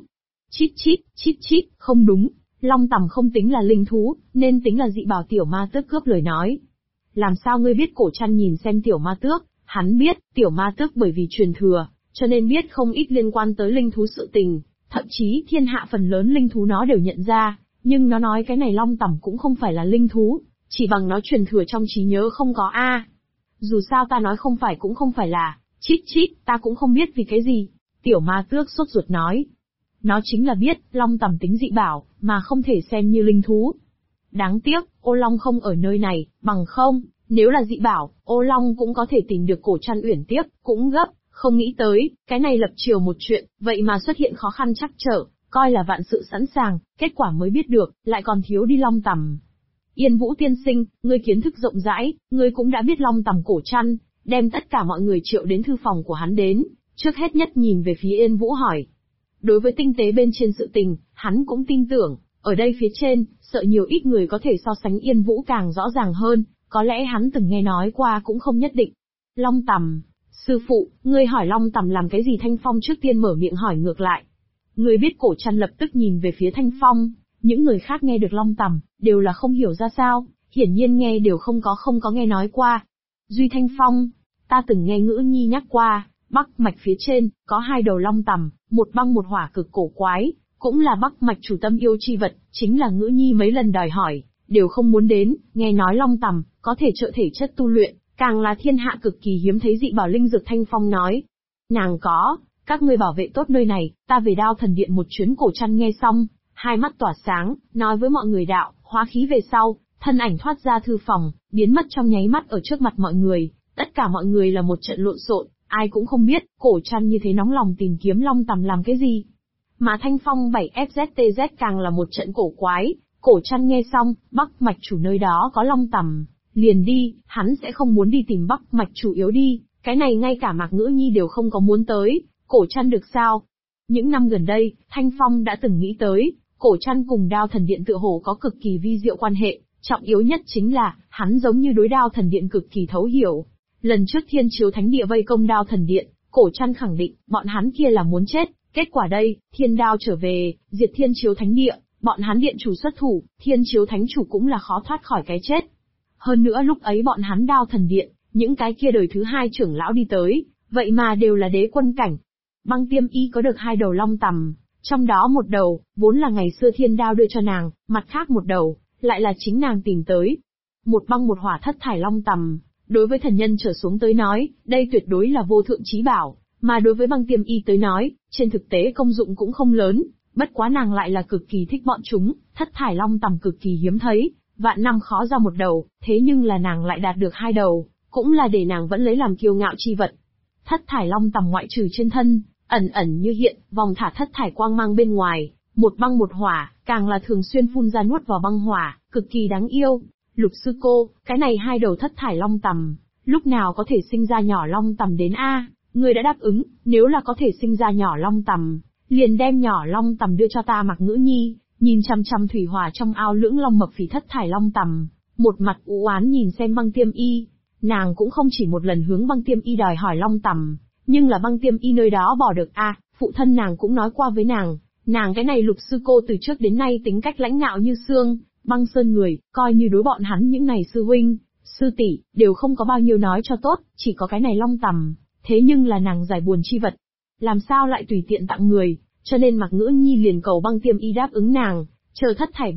Chít chít, không đúng, long tằm không tính là linh thú, nên tính là dị bảo. Tiểu ma tước cướp lời nói. Làm sao ngươi biết? Cổ trăn nhìn xem tiểu ma tước, hắn biết, tiểu ma tước bởi vì truyền thừa, cho nên biết không ít liên quan tới linh thú sự tình, thậm chí thiên hạ phần lớn linh thú nó đều nhận ra, nhưng nó nói cái này long tằm cũng không phải là linh thú, chỉ bằng nó truyền thừa trong trí nhớ không có a. Dù sao ta nói không phải cũng không phải là, chít, ta cũng không biết vì cái gì. Tiểu ma tước sốt ruột nói. Nó chính là biết, long tằm tính dị bảo, mà không thể xem như linh thú. Đáng tiếc, ô long không ở nơi này, bằng không, nếu là dị bảo, ô long cũng có thể tìm được cổ trăn uyển tiếc, cũng gấp, không nghĩ tới, cái này lập triều một chuyện, vậy mà xuất hiện khó khăn trắc trở, coi là vạn sự sẵn sàng, kết quả mới biết được, lại còn thiếu đi long tằm. Yên Vũ tiên sinh, ngươi kiến thức rộng rãi, ngươi cũng đã biết long tằm cổ trăn, đem tất cả mọi người triệu đến thư phòng của hắn đến, trước hết nhất nhìn về phía Yên Vũ hỏi. Đối với tinh tế bên trên sự tình, hắn cũng tin tưởng, ở đây phía trên, sợ nhiều ít người có thể so sánh Yên Vũ càng rõ ràng hơn, có lẽ hắn từng nghe nói qua cũng không nhất định. Long tằm, sư phụ, ngươi hỏi long tằm làm cái gì? Thanh Phong trước tiên mở miệng hỏi ngược lại. Ngươi biết cổ trăn lập tức nhìn về phía Thanh Phong, những người khác nghe được long tằm, đều là không hiểu ra sao, hiển nhiên nghe đều không có nghe nói qua. Duy Thanh Phong, ta từng nghe Ngữ Nhi nhắc qua, Bắc Mạch phía trên, có 2 đầu long tằm, một băng một hỏa cực cổ quái, cũng là Bắc Mạch chủ tâm yêu chi vật, chính là Ngữ Nhi mấy lần đòi hỏi, đều không muốn đến, nghe nói long tằm, có thể trợ thể chất tu luyện, càng là thiên hạ cực kỳ hiếm thấy dị bảo linh dược. Thanh Phong nói. Nàng có, các ngươi bảo vệ tốt nơi này, ta về Đao Thần Điện một chuyến. Cổ trăn nghe xong, hai mắt tỏa sáng, nói với mọi người đạo, hóa khí về sau, thân ảnh thoát ra thư phòng, biến mất trong nháy mắt ở trước mặt mọi người, tất cả mọi người là một trận lộn xộn, ai cũng không biết, cổ trăn như thế nóng lòng tìm kiếm long tằm làm cái gì. Mà Thanh Phong 7FZTZ càng là một trận cổ quái, cổ trăn nghe xong, Bắc Mạch chủ nơi đó có long tằm, liền đi, hắn sẽ không muốn đi tìm Bắc Mạch chủ yếu đi, cái này ngay cả Mạc Ngữ Nhi đều không có muốn tới, cổ trăn được sao? Những năm gần đây, Thanh Phong đã từng nghĩ tới, cổ trăn cùng Đao Thần Điện tựa hồ có cực kỳ vi diệu quan hệ, trọng yếu nhất chính là, hắn giống như đối Đao Thần Điện cực kỳ thấu hiểu. Lần trước Thiên Chiếu Thánh Địa vây công Đao Thần Điện, cổ trăn khẳng định, bọn hắn kia là muốn chết, kết quả đây, Thiên Đao trở về, diệt Thiên Chiếu Thánh Địa, bọn hắn điện chủ xuất thủ, Thiên Chiếu Thánh chủ cũng là khó thoát khỏi cái chết. Hơn nữa lúc ấy bọn hắn Đao Thần Điện, những cái kia đời thứ 2 trưởng lão đi tới, vậy mà đều là đế quân cảnh. Băng Tiêm Y có được 2 đầu long tằm, trong đó một đầu, vốn là ngày xưa Thiên Đao đưa cho nàng, mặt khác một đầu, lại là chính nàng tìm tới. Một băng một hỏa thất thải long tằm, đối với thần nhân trở xuống tới nói, đây tuyệt đối là vô thượng chí bảo, mà đối với Băng Tiêm Y tới nói, trên thực tế công dụng cũng không lớn, bất quá nàng lại là cực kỳ thích bọn chúng, thất thải long tằm cực kỳ hiếm thấy, vạn năm khó ra một đầu, thế nhưng là nàng lại đạt được 2 đầu, cũng là để nàng vẫn lấy làm kiêu ngạo chi vật. Thất thải long tằm ngoại trừ trên thân, ẩn ẩn như hiện, vòng thả thất thải quang mang bên ngoài, một băng một hỏa, càng là thường xuyên phun ra nuốt vào băng hỏa, cực kỳ đáng yêu. Lục sư cô, cái này 2 đầu thất thải long tằm, lúc nào có thể sinh ra nhỏ long tằm đến a? Người đã đáp ứng, nếu là có thể sinh ra nhỏ long tằm, liền đem nhỏ long tằm đưa cho ta. Mạc Ngữ Nhi, nhìn chằm chằm thủy hỏa trong ao lưỡng long mập phì thất thải long tằm, một mặt u oán nhìn xem Băng Tiêm Y. Nàng cũng không chỉ một lần hướng Băng Tiêm Y đòi hỏi long tằm, nhưng là Băng Tiêm Y nơi đó bỏ được a, phụ thân nàng cũng nói qua với nàng cái này lục sư cô từ trước đến nay tính cách lãnh ngạo như xương, băng sơn người, coi như đối bọn hắn những này sư huynh, sư tỷ đều không có bao nhiêu nói cho tốt, chỉ có cái này long tằm, thế nhưng là nàng giải buồn chi vật, làm sao lại tùy tiện tặng người, cho nên Mạc Ngữ Nhi liền cầu Băng Tiêm Y đáp ứng nàng, chờ thất thải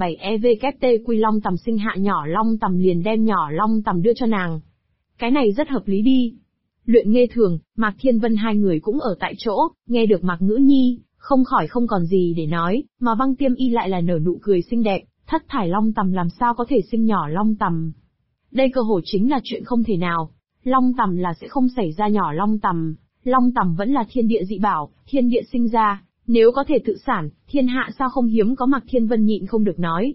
7EVKT long tằm sinh hạ nhỏ long tằm liền đem nhỏ long tằm đưa cho nàng. Cái này rất hợp lý đi. Luyện Nghe Thường, Mạc Thiên Vân hai người cũng ở tại chỗ, nghe được Mạc Ngữ Nhi, không khỏi không còn gì để nói, mà Băng Tiêm Y lại là nở nụ cười xinh đẹp, thất thải long tằm làm sao có thể sinh nhỏ long tằm. Đây cơ hồ chính là chuyện không thể nào, long tằm là sẽ không xảy ra nhỏ long tằm vẫn là thiên địa dị bảo, thiên địa sinh ra, Nếu có thể tự sản, thiên hạ sao không hiếm có. Mạc Thiên Vân nhịn không được nói.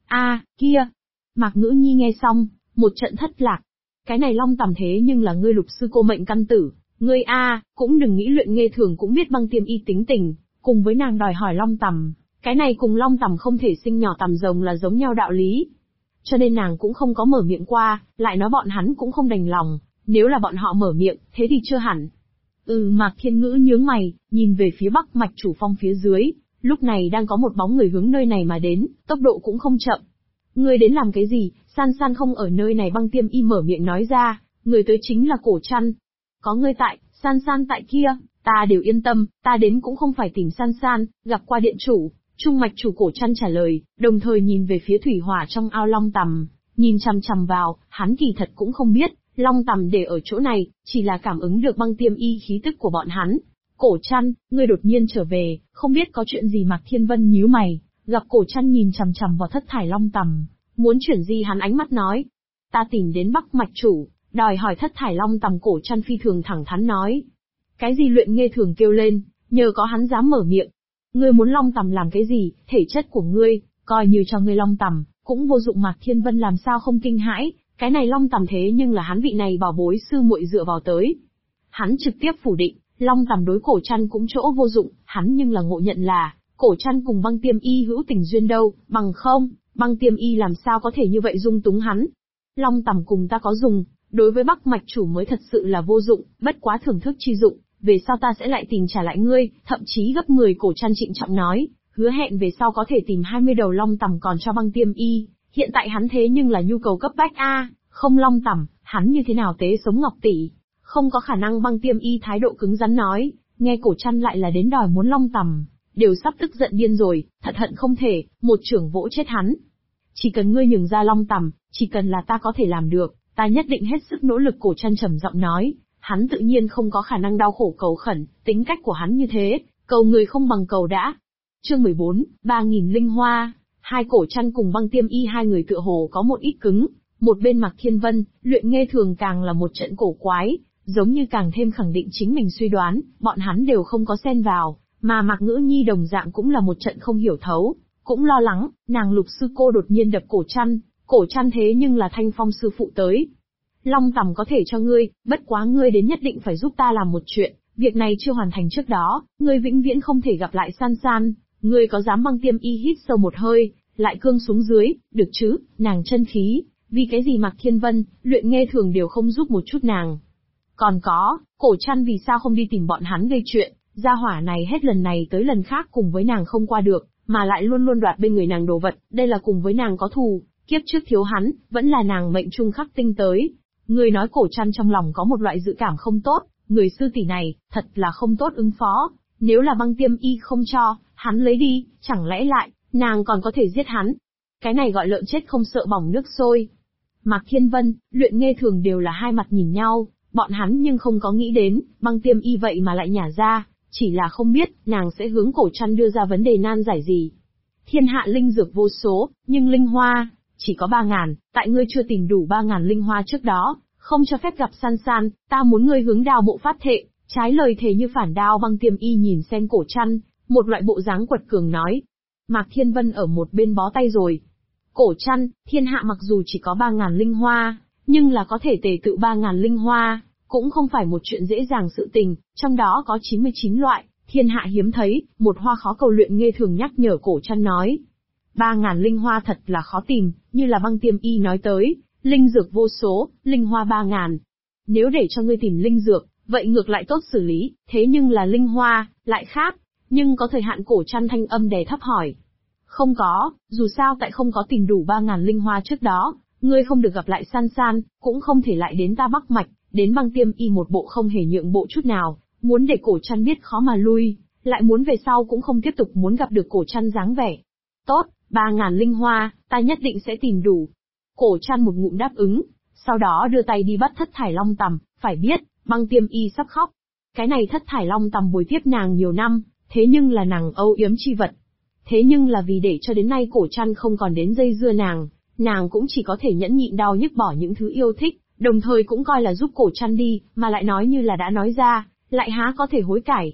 Kia! Mạc Ngữ Nhi nghe xong, một trận thất lạc. Cái này Long Tằm thế nhưng là ngươi Lục sư cô mệnh căn tử, ngươi cũng đừng nghĩ luyện nghe thường cũng biết Băng Tiêm Y tính tình, cùng với nàng đòi hỏi Long Tằm, cái này cùng Long Tằm không thể sinh nhỏ tằm rồng là giống nhau đạo lý. Cho nên nàng cũng không có mở miệng qua, lại nói bọn hắn cũng không đành lòng, nếu là bọn họ mở miệng, thế thì chưa hẳn. Mạc Thiên Ngữ nhướng mày, nhìn về phía Bắc Mạch Chủ Phong phía dưới, lúc này đang có một bóng người hướng nơi này mà đến, tốc độ cũng không chậm. Ngươi đến làm cái gì? San San không ở nơi này. Băng Tiêm Y mở miệng nói ra, người tới chính là Cổ Trăn. Có ngươi tại, San San tại kia, ta đều yên tâm, ta đến cũng không phải tìm San San, gặp qua điện chủ. Trung Mạch Chủ Cổ Trăn trả lời, đồng thời nhìn về phía thủy hỏa trong ao Long Tằm, nhìn chằm chằm vào, hắn kỳ thật cũng không biết, Long Tằm để ở chỗ này, chỉ là cảm ứng được Băng Tiêm Y khí tức của bọn hắn. Cổ Trăn, ngươi đột nhiên trở về, không biết có chuyện gì? Mạc Thiên Vân nhíu mày, gặp Cổ Trăn nhìn chằm chằm vào thất thải Long Tằm, muốn chuyển di hắn ánh mắt nói. Ta tìm đến Bắc Mạch Chủ, đòi hỏi thất thải Long Tằm. Cổ Trăn phi thường thẳng thắn nói. Cái gì? Luyện nghe thường kêu lên, nhờ có hắn dám mở miệng. Ngươi muốn Long Tằm làm cái gì? Thể chất của ngươi, coi như cho ngươi Long Tằm, cũng vô dụng. Mạc Thiên Vân làm sao không kinh hãi, cái này Long Tằm thế nhưng là hắn vị này bảo bối sư muội dựa vào tới. Hắn trực tiếp phủ định, Long Tằm đối Cổ Trăn cũng chỗ vô dụng, hắn nhưng là ngộ nhận là, Cổ Trăn cùng Băng Tiêm Y hữu tình duyên đâu, bằng không, Băng Tiêm Y làm sao có thể như vậy dung túng hắn. Long Tằm cùng ta có dùng, đối với Bắc Mạch Chủ mới thật sự là vô dụng, bất quá thưởng thức chi dụng, về sau ta sẽ lại tìm trả lại ngươi, thậm chí gấp 10. Cổ Trăn trịnh trọng nói, hứa hẹn về sau có thể tìm 20 đầu Long Tằm còn cho Băng Tiêm Y, hiện tại hắn thế nhưng là nhu cầu cấp bách không Long Tằm, hắn như thế nào tế sống Ngọc tỷ, không có khả năng. Băng Tiêm Y thái độ cứng rắn nói, nghe Cổ Trăn lại là đến đòi muốn Long Tằm, đều sắp tức giận điên rồi, thật hận không thể, một chưởng vỗ chết hắn. Chỉ cần ngươi nhường ra Long Tằm, chỉ cần là ta có thể làm được, ta nhất định hết sức nỗ lực. Cổ Trăn trầm giọng nói, hắn tự nhiên không có khả năng đau khổ cầu khẩn, tính cách của hắn như thế, cầu người không bằng cầu đã. Chương 14, 3000 linh hoa. Hai Cổ Trăn cùng Băng Tiêm Y hai người tựa hồ có một ít cứng, một bên Mạc Thiên Vân, luyện nghe thường càng là một trận cổ quái, giống như càng thêm khẳng định chính mình suy đoán, bọn hắn đều không có xen vào, mà Mạc Ngữ Nhi đồng dạng cũng là một trận không hiểu thấu, cũng lo lắng, nàng Lục sư cô đột nhiên đập Cổ Trăn thế nhưng là Thanh Phong sư phụ tới. Long Tằm có thể cho ngươi, bất quá ngươi đến nhất định phải giúp ta làm một chuyện, việc này chưa hoàn thành trước đó, ngươi vĩnh viễn không thể gặp lại San San. Ngươi có dám? Băng Tiêm Y hít sâu một hơi, lại cương xuống dưới, được chứ? Nàng chân khí, vì cái gì Mạc Thiên Vân, luyện nghe thường đều không giúp một chút nàng. Còn có, Cổ Trăn vì sao không đi tìm bọn hắn gây chuyện? Gia hỏa này hết lần này tới lần khác cùng với nàng không qua được, mà lại luôn luôn đoạt bên người nàng đồ vật, đây là cùng với nàng có thù, kiếp trước thiếu hắn, vẫn là nàng mệnh trung khắc tinh tới. Người nói Cổ Trăn trong lòng có một loại dự cảm không tốt, người sư tỷ này, thật là không tốt ứng phó, nếu là Băng Tiêm Y không cho, hắn lấy đi, chẳng lẽ lại, nàng còn có thể giết hắn. Cái này gọi lợn chết không sợ bỏng nước sôi. Mạc Thiên Vân, luyện nghe thường đều là hai mặt nhìn nhau, bọn hắn nhưng không có nghĩ đến, Băng Tiêm Y vậy mà lại nhả ra, chỉ là không biết, nàng sẽ hướng Cổ Trăn đưa ra vấn đề nan giải gì. Thiên hạ linh dược vô số, nhưng linh hoa, chỉ có 3.000, tại ngươi chưa tìm đủ 3.000 linh hoa trước đó, không cho phép gặp San San, ta muốn ngươi hướng đào mộ phát thệ, trái lời thề như phản đao. Băng Tiêm Y nhìn xem Cổ Trăn, một loại bộ dáng quật cường nói. Mạc Thiên Vân ở một bên bó tay rồi. Cổ Trăn, thiên hạ mặc dù chỉ có 3.000 linh hoa, nhưng là có thể tề tự 3.000 linh hoa, cũng không phải một chuyện dễ dàng sự tình, trong đó có 99 loại, thiên hạ hiếm thấy, một hoa khó cầu. Luyện nghe thường nhắc nhở Cổ Trăn nói. 3.000 linh hoa thật là khó tìm, như là Băng Tiêm Y nói tới, linh dược vô số, linh hoa 3.000. Nếu để cho ngươi tìm linh dược, vậy ngược lại tốt xử lý, thế nhưng là linh hoa, lại khác, nhưng có thời hạn. Cổ Trăn thanh âm đè thấp hỏi. Không có, dù sao tại không có tìm đủ 3.000 linh hoa trước đó, ngươi không được gặp lại San San, cũng không thể lại đến ta Bắc Mạch. Đến Băng Tiêm Y một bộ không hề nhượng bộ chút nào, muốn để Cổ Trăn biết khó mà lui, lại muốn về sau cũng không tiếp tục muốn gặp được Cổ Trăn dáng vẻ. Tốt, 3.000 linh hoa, ta nhất định sẽ tìm đủ. Cổ Trăn một ngụm đáp ứng, sau đó đưa tay đi bắt thất thải Long Tằm, phải biết, Băng Tiêm Y sắp khóc. Cái này thất thải Long Tằm bồi tiếp nàng nhiều năm, thế nhưng là nàng âu yếm chi vật. Thế nhưng là vì để cho đến nay Cổ Trăn không còn đến dây dưa nàng cũng chỉ có thể nhẫn nhịn đau nhức bỏ những thứ yêu thích, đồng thời cũng coi là giúp Cổ Trăn đi, mà lại nói như là đã nói ra, lại há có thể hối cải.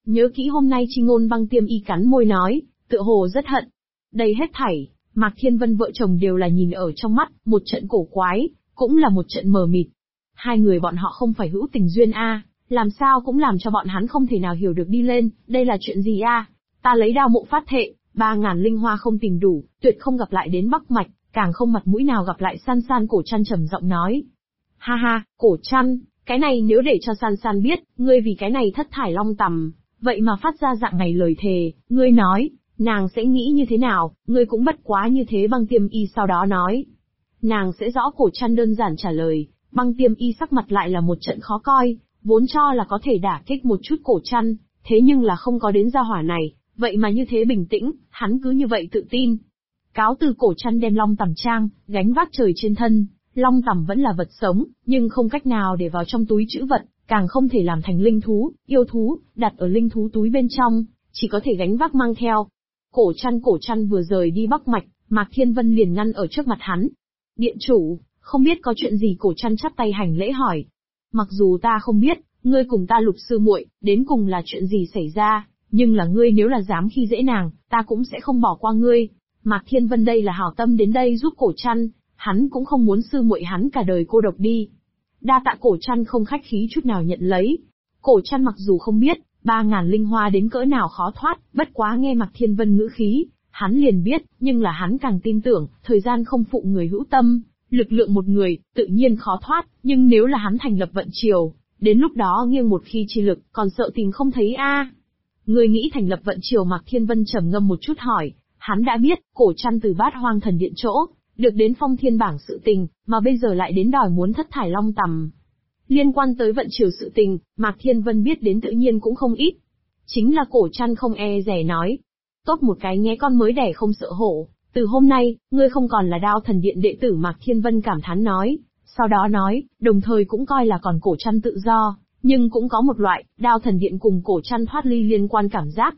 Nhớ kỹ hôm nay chi ngôn Băng Tiêm Y cắn môi nói, tựa hồ rất hận. Đây hết thảy, Mạc Thiên Vân vợ chồng đều là nhìn ở trong mắt, một trận cổ quái, cũng là một trận mờ mịt. Hai người bọn họ không phải hữu tình duyên a, làm sao cũng làm cho bọn hắn không thể nào hiểu được đi lên, đây là chuyện gì a? Ta lấy đao mộ phát thệ, 3.000 linh hoa không tìm đủ, tuyệt không gặp lại đến Bắc Mạch, càng không mặt mũi nào gặp lại San San. Cổ Trăn trầm giọng nói. Ha ha, Cổ Trăn, cái này nếu để cho San San biết, ngươi vì cái này thất thải long tằm, vậy mà phát ra dạng này lời thề, ngươi nói, nàng sẽ nghĩ như thế nào? Ngươi cũng bất quá như thế. Băng Tiêm Y sau đó nói. Nàng sẽ rõ. Cổ Trăn đơn giản trả lời. Băng Tiêm Y sắc mặt lại là một trận khó coi, vốn cho là có thể đả kích một chút Cổ Trăn, thế nhưng là không có đến gia hỏa này, vậy mà như thế bình tĩnh, hắn cứ như vậy tự tin. Cáo từ. Cổ Trăn đem long tằm trang, gánh vác trời trên thân. Long tằm vẫn là vật sống, nhưng không cách nào để vào trong túi trữ vật, càng không thể làm thành linh thú, yêu thú, đặt ở linh thú túi bên trong, chỉ có thể gánh vác mang theo. Cổ Trăn vừa rời đi Bắc Mạch, Mạc Thiên Vân liền ngăn ở trước mặt hắn. Điện chủ, không biết có chuyện gì? Cổ Trăn chắp tay hành lễ hỏi. Mặc dù ta không biết, ngươi cùng ta Lục sư muội, đến cùng là chuyện gì xảy ra, nhưng là ngươi nếu là dám khi dễ nàng, ta cũng sẽ không bỏ qua ngươi. Mạc Thiên Vân đây là hảo tâm đến đây giúp Cổ Trăn, hắn cũng không muốn sư muội hắn cả đời cô độc đi. Đa tạ. Cổ Trăn không khách khí chút nào nhận lấy. Cổ Trăn mặc dù không biết 3.000 linh hoa đến cỡ nào khó thoát, bất quá nghe Mạc Thiên Vân ngữ khí, hắn liền biết, nhưng là hắn càng tin tưởng, thời gian không phụ người hữu tâm, lực lượng một người, tự nhiên khó thoát, nhưng nếu là hắn thành lập vận triều, đến lúc đó nghiêng một khi chi lực, còn sợ tìm không thấy a. Người nghĩ thành lập vận triều? Mạc Thiên Vân trầm ngâm một chút hỏi, hắn đã biết, Cổ Trăn từ Bát Hoang Thần Điện chỗ, được đến phong thiên bảng sự tình, mà bây giờ lại đến đòi muốn thất thải long tằm. Liên quan tới vận triều sự tình, Mạc Thiên Vân biết đến tự nhiên cũng không ít. Chính là Cổ Trăn không e dè nói. Tốt một cái nhé con mới đẻ không sợ hổ, từ hôm nay, ngươi không còn là Đao Thần Điện đệ tử. Mạc Thiên Vân cảm thán nói, sau đó nói, đồng thời cũng coi là còn Cổ Trăn tự do, nhưng cũng có một loại, Đao Thần Điện cùng Cổ Trăn thoát ly liên quan cảm giác.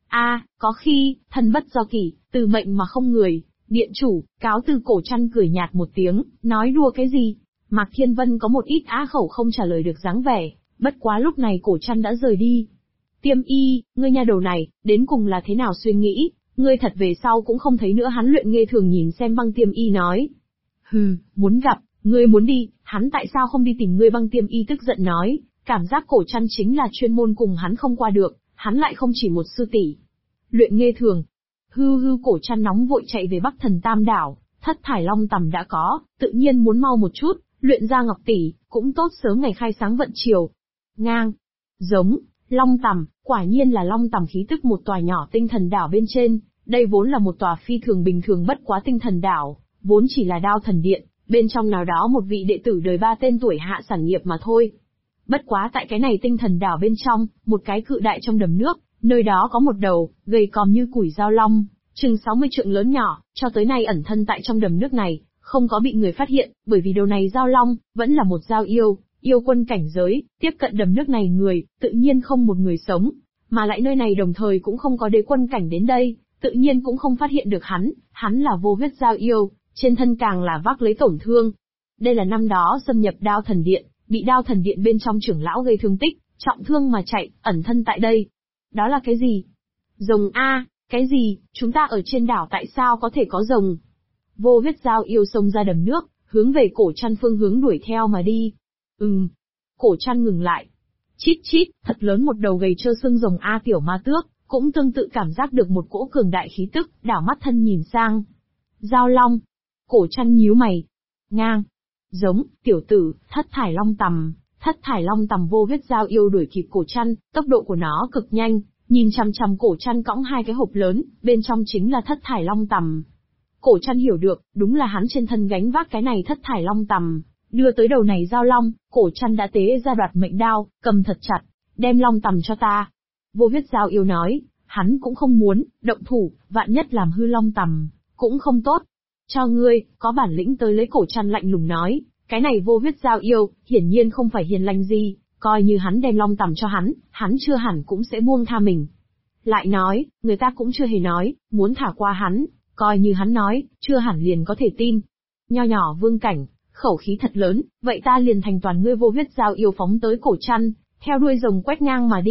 Có khi, thân bất do kỷ, từ mệnh mà không người. Điện chủ, cáo từ. Cổ Trăn cười nhạt một tiếng, nói đùa cái gì? Mạc Thiên Vân có một ít á khẩu không trả lời được dáng vẻ, bất quá lúc này Cổ Trăn đã rời đi. Tiêm Y, ngươi nha đầu này, đến cùng là thế nào suy nghĩ, ngươi thật về sau cũng không thấy nữa. Hắn luyện nghe thường nhìn xem Băng Tiêm Y nói. Muốn gặp, ngươi muốn đi, hắn tại sao không đi tìm ngươi? Băng Tiêm Y tức giận nói, cảm giác Cổ Trăn chính là chuyên môn cùng hắn không qua được, hắn lại không chỉ một sư tỷ. Luyện nghe thường. Cổ Trăn nóng vội chạy về Bắc Thần Tam Đảo, thất thải long tằm đã có, tự nhiên muốn mau một chút, luyện ra ngọc tỷ, cũng tốt sớm ngày khai sáng vận triều. Ngang, giống, long tằm, quả nhiên là long tằm khí tức. Một tòa nhỏ tinh thần đảo bên trên, đây vốn là một tòa phi thường bình thường bất quá tinh thần đảo, vốn chỉ là Đao Thần Điện, bên trong nào đó một vị đệ tử đời 3 tên tuổi hạ sản nghiệp mà thôi. Bất quá tại cái này tinh thần đảo bên trong, một cái cự đại trong đầm nước, nơi đó có một đầu, gầy còm như củi dao long, chừng 60 trượng lớn nhỏ, cho tới nay ẩn thân tại trong đầm nước này, không có bị người phát hiện, bởi vì đầu này dao long, vẫn là một dao yêu, yêu quân cảnh giới, tiếp cận đầm nước này người, tự nhiên không một người sống, mà lại nơi này đồng thời cũng không có đế quân cảnh đến đây, tự nhiên cũng không phát hiện được hắn là vô huyết dao yêu, trên thân càng là vác lấy tổn thương. Đây là năm đó xâm nhập Đao Thần Điện, bị Đao Thần Điện bên trong trưởng lão gây thương tích, trọng thương mà chạy, ẩn thân tại đây. Đó là cái gì? Rồng a, cái gì? Chúng ta ở trên đảo tại sao có thể có rồng? Vô huyết dao yêu xông ra đầm nước, hướng về Cổ Trăn phương hướng đuổi theo mà đi. Cổ Trăn ngừng lại. Chít chít, thật lớn một đầu gầy trơ xương rồng a. Tiểu ma tước, cũng tương tự cảm giác được một cỗ cường đại khí tức, đảo mắt thân nhìn sang. Dao long. Cổ Trăn nhíu mày. Ngang. Giống, tiểu tử, thất thải long tằm. Thất thải long tằm vô huyết dao yêu đuổi kịp Cổ Trăn, tốc độ của nó cực nhanh, nhìn chằm chằm Cổ Trăn cõng hai cái hộp lớn, bên trong chính là thất thải long tằm. Cổ Trăn hiểu được, đúng là hắn trên thân gánh vác cái này thất thải long tằm, đưa tới đầu này dao long. Cổ Trăn đã tế ra đoạt mệnh đao, cầm thật chặt, đem long tằm cho ta. Vô huyết dao yêu nói, hắn cũng không muốn động thủ, vạn nhất làm hư long tằm, cũng không tốt. Cho ngươi, có bản lĩnh tới lấy. Cổ Trăn lạnh lùng nói, cái này vô huyết dao yêu, hiển nhiên không phải hiền lành gì, coi như hắn đem long tằm cho hắn chưa hẳn cũng sẽ buông tha mình. Lại nói, người ta cũng chưa hề nói, muốn thả qua hắn, coi như hắn nói, chưa hẳn liền có thể tin. Nho nhỏ vương cảnh, khẩu khí thật lớn, vậy ta liền thành toàn ngươi. Vô huyết dao yêu phóng tới Cổ Trăn, theo đuôi rồng quét ngang mà đi,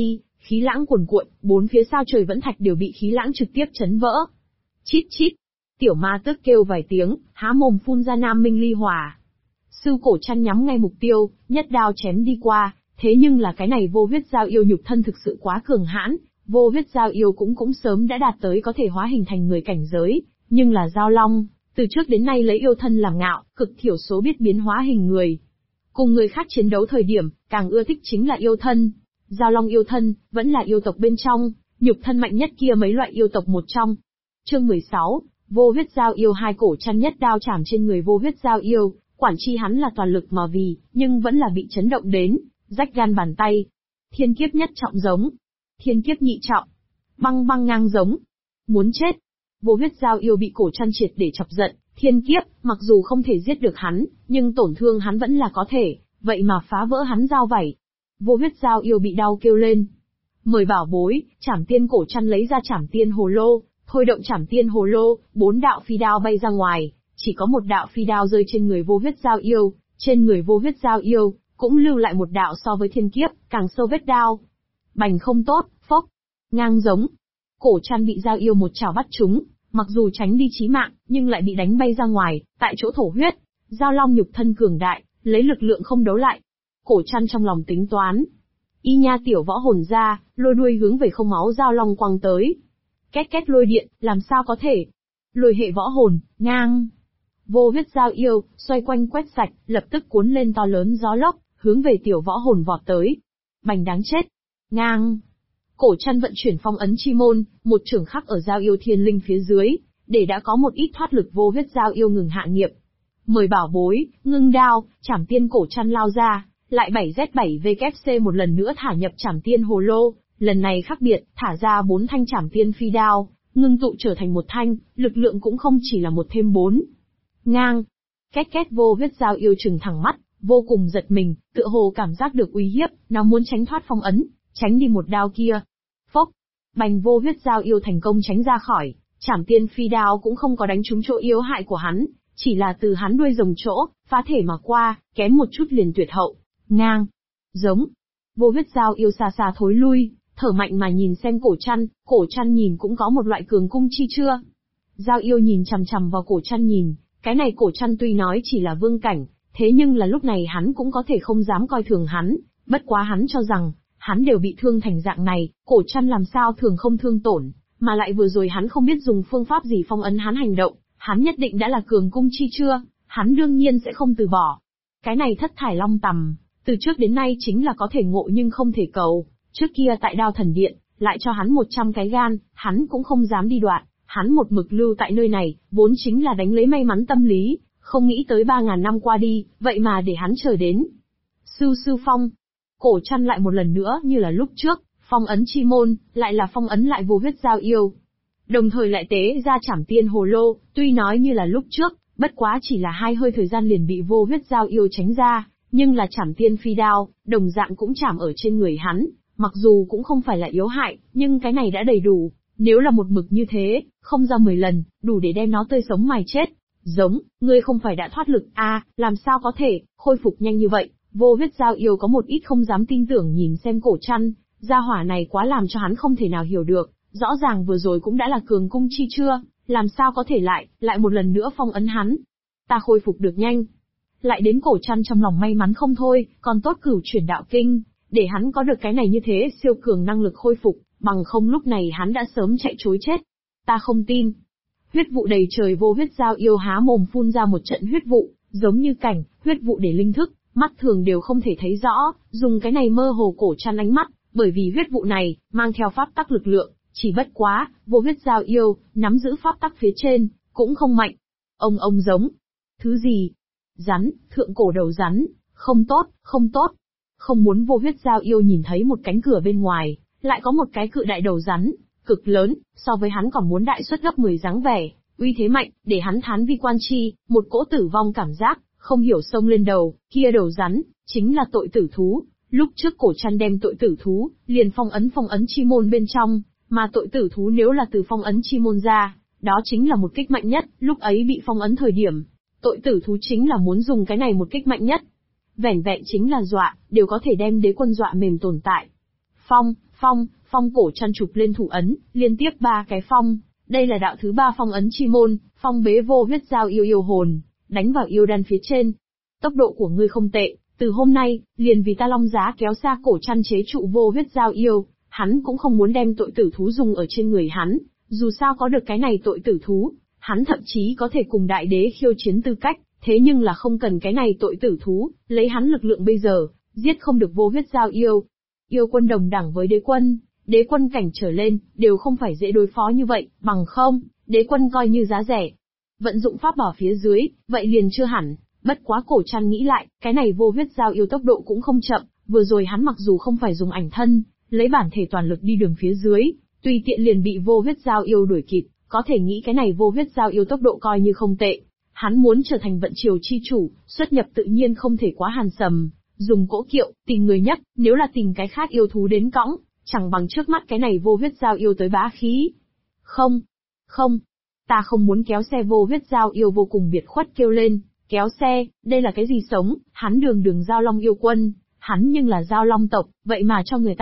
Khí lãng cuồn cuộn, bốn phía sao trời vẫn thạch đều bị khí lãng trực tiếp chấn vỡ. Chít chít. Tiểu ma tước kêu vài tiếng, há mồm phun ra nam minh ly hỏa. Sư cổ chăn nhắm ngay mục tiêu, nhất đao chém đi qua, thế nhưng là cái này vô huyết giao yêu nhục thân thực sự quá cường hãn, vô huyết giao yêu cũng sớm đã đạt tới có thể hóa hình thành người cảnh giới, nhưng là giao long, từ trước đến nay lấy yêu thân làm ngạo, cực thiểu số biết biến hóa hình người. Cùng người khác chiến đấu thời điểm, càng ưa thích chính là yêu thân. Giao long yêu thân, vẫn là yêu tộc bên trong, nhục thân mạnh nhất kia mấy loại yêu tộc một trong. Chương 16, vô huyết giao yêu hai cổ chăn nhất đao chảm trên người vô huyết giao yêu, quản chi hắn là toàn lực mà vì, nhưng vẫn là bị chấn động đến, rách gan bàn tay. Thiên kiếp nhất trọng giống. Thiên kiếp nhị trọng. Băng băng ngang giống. Muốn chết. Vô huyết giao yêu bị cổ chăn triệt để chọc giận, thiên kiếp, mặc dù không thể giết được hắn, nhưng tổn thương hắn vẫn là có thể, vậy mà phá vỡ hắn dao vảy. Vô huyết giao yêu bị đau kêu lên. Mời bảo bối, Trảm Tiên cổ chăn lấy ra Trảm Tiên hồ lô, thôi động Trảm Tiên hồ lô, 4 đạo phi đao bay ra ngoài, chỉ có một đạo phi đao rơi trên người vô huyết giao yêu, trên người vô huyết giao yêu, cũng lưu lại một đạo so với thiên kiếp, càng sâu vết đao. Bành không tốt, phốc, ngang giống. Cổ chăn bị giao yêu một chảo bắt trúng, mặc dù tránh đi chí mạng, nhưng lại bị đánh bay ra ngoài, tại chỗ thổ huyết. Giao long nhục thân cường đại, lấy lực lượng không đấu lại. Cổ chăn trong lòng tính toán. Y nha tiểu võ hồn ra, lôi đuôi hướng về không máu giao long quăng tới. Két két lôi điện, làm sao có thể? Lôi hệ võ hồn, ngang. Vô huyết giao yêu, xoay quanh quét sạch, lập tức cuốn lên to lớn gió lốc, hướng về tiểu võ hồn vọt tới. Bành đáng chết. Ngang. Cổ chăn vận chuyển phong ấn chi môn, một trường khắc ở giao yêu thiên linh phía dưới, để đã có một ít thoát lực vô huyết giao yêu ngừng hạ nghiệp. Mời bảo bối, ngưng đao, Trảm Tiên cổ chăn lao ra, lại 7Z7VKC một lần nữa thả nhập Trảm Tiên hồ lô, lần này khác biệt, thả ra 4 thanh Trảm Tiên phi đao, ngưng tụ trở thành một thanh, lực lượng cũng không chỉ là một thêm 4. Ngang. Két két vô huyết giao yêu trừng thẳng mắt, vô cùng giật mình, tựa hồ cảm giác được uy hiếp, nó muốn tránh thoát phong ấn, tránh đi một đao kia. Phốc. Bành vô huyết giao yêu thành công tránh ra khỏi, Trảm Tiên phi đao cũng không có đánh trúng chỗ yếu hại của hắn, chỉ là từ hắn đuôi rồng chỗ, phá thể mà qua, kém một chút liền tuyệt hậu. Ngang. Giống. Vô huyết giao yêu xa xa thối lui, thở mạnh mà nhìn xem cổ chăn nhìn cũng có một loại cường cung chi chưa. Giao yêu nhìn chằm chằm vào cổ chăn nhìn, cái này cổ chăn tuy nói chỉ là vương cảnh, thế nhưng là lúc này hắn cũng có thể không dám coi thường hắn, bất quá hắn cho rằng, hắn đều bị thương thành dạng này, cổ chăn làm sao thường không thương tổn, mà lại vừa rồi hắn không biết dùng phương pháp gì phong ấn hắn hành động, hắn nhất định đã là cường cung chi chưa, hắn đương nhiên sẽ không từ bỏ. Cái này thất thải long tầm, từ trước đến nay chính là có thể ngộ nhưng không thể cầu, trước kia tại Đao Thần Điện, lại cho hắn 100 cái gan, hắn cũng không dám đi đoạn, hắn một mực lưu tại nơi này, vốn chính là đánh lấy may mắn tâm lý, không nghĩ tới 3.000 năm qua đi, vậy mà để hắn chờ đến. Sư phong. Cổ chăn lại một lần nữa như là lúc trước, phong ấn chi môn, lại là phong ấn lại vô huyết giao yêu. Đồng thời lại tế ra Trảm Tiên hồ lô, tuy nói như là lúc trước, bất quá chỉ là 2 hơi thời gian liền bị vô huyết giao yêu tránh ra, nhưng là Trảm Tiên phi đao, đồng dạng cũng chạm ở trên người hắn, mặc dù cũng không phải là yếu hại, nhưng cái này đã đầy đủ, nếu là một mực như thế, không ra 10 lần, đủ để đem nó tươi sống mài chết. Giống, ngươi không phải đã thoát lực làm sao có thể, khôi phục nhanh như vậy. Vô huyết giao yêu có một ít không dám tin tưởng nhìn xem cổ chăn, gia hỏa này quá làm cho hắn không thể nào hiểu được, rõ ràng vừa rồi cũng đã là cường cung chi chưa, làm sao có thể lại một lần nữa phong ấn hắn. Ta khôi phục được nhanh. Lại đến cổ chăn trong lòng may mắn không thôi, còn tốt Cửu Chuyển Đạo Kinh, để hắn có được cái này như thế siêu cường năng lực khôi phục, bằng không lúc này hắn đã sớm chạy trối chết. Ta không tin. Huyết vụ đầy trời vô huyết giao yêu há mồm phun ra một trận huyết vụ, giống như cảnh, huyết vụ để linh thức, mắt thường đều không thể thấy rõ, dùng cái này mơ hồ cổ chăn ánh mắt, bởi vì huyết vụ này, mang theo pháp tắc lực lượng, chỉ bất quá, vô huyết giao yêu, nắm giữ pháp tắc phía trên, cũng không mạnh. Ông giống. Thứ gì? Rắn, thượng cổ đầu rắn, không tốt. Không muốn vô huyết giao yêu nhìn thấy một cánh cửa bên ngoài, lại có một cái cự đại đầu rắn, cực lớn, so với hắn còn muốn đại suất gấp 10 dáng vẻ, uy thế mạnh, để hắn thán vi quan chi, một cỗ tử vong cảm giác, không hiểu xông lên đầu, kia đầu rắn, chính là tội tử thú. Lúc trước cổ chăn đem tội tử thú, liền phong ấn chi môn bên trong, mà tội tử thú nếu là từ phong ấn chi môn ra, đó chính là một kích mạnh nhất, lúc ấy bị phong ấn thời điểm. Tội tử thú chính là muốn dùng cái này một kích mạnh nhất. Vẻn vẹn chính là dọa, đều có thể đem đế quân dọa mềm tồn tại. phong cổ chăn chụp lên thủ ấn, liên tiếp 3 cái phong. Đây là đạo thứ 3 phong ấn chi môn, phong bế vô huyết giao yêu hồn, đánh vào yêu đan phía trên. Tốc độ của ngươi không tệ, từ hôm nay, liền vì ta Long Giá kéo xa cổ chăn chế trụ vô huyết giao yêu, hắn cũng không muốn đem tội tử thú dùng ở trên người hắn, dù sao có được cái này tội tử thú, hắn thậm chí có thể cùng đại đế khiêu chiến tư cách, thế nhưng là không cần cái này tội tử thú, lấy hắn lực lượng bây giờ, giết không được vô huyết giao yêu. Yêu quân đồng đẳng với đế quân cảnh trở lên, đều không phải dễ đối phó như vậy, bằng không, đế quân coi như giá rẻ. Vận dụng pháp bảo phía dưới, vậy liền chưa hẳn, bất quá cổ chăn nghĩ lại, cái này vô huyết giao yêu tốc độ cũng không chậm, vừa rồi hắn mặc dù không phải dùng ảnh thân, lấy bản thể toàn lực đi đường phía dưới, tùy tiện liền bị vô huyết giao yêu đuổi kịp, có thể nghĩ cái này vô huyết giao yêu tốc độ coi như không tệ. Hắn muốn trở thành vận triều chi chủ, xuất nhập tự nhiên không thể quá hàn sầm, dùng cỗ kiệu, tìm người nhất, nếu là tìm cái khác yêu thú đến cõng, chẳng bằng trước mắt cái này vô huyết giao yêu tới bá khí. Không, ta không muốn kéo xe. Vô huyết giao yêu vô cùng biệt khuất kêu lên, kéo xe, đây là cái gì sống, hắn đường giao long yêu quân, hắn nhưng là giao long tộc, vậy mà cho người ta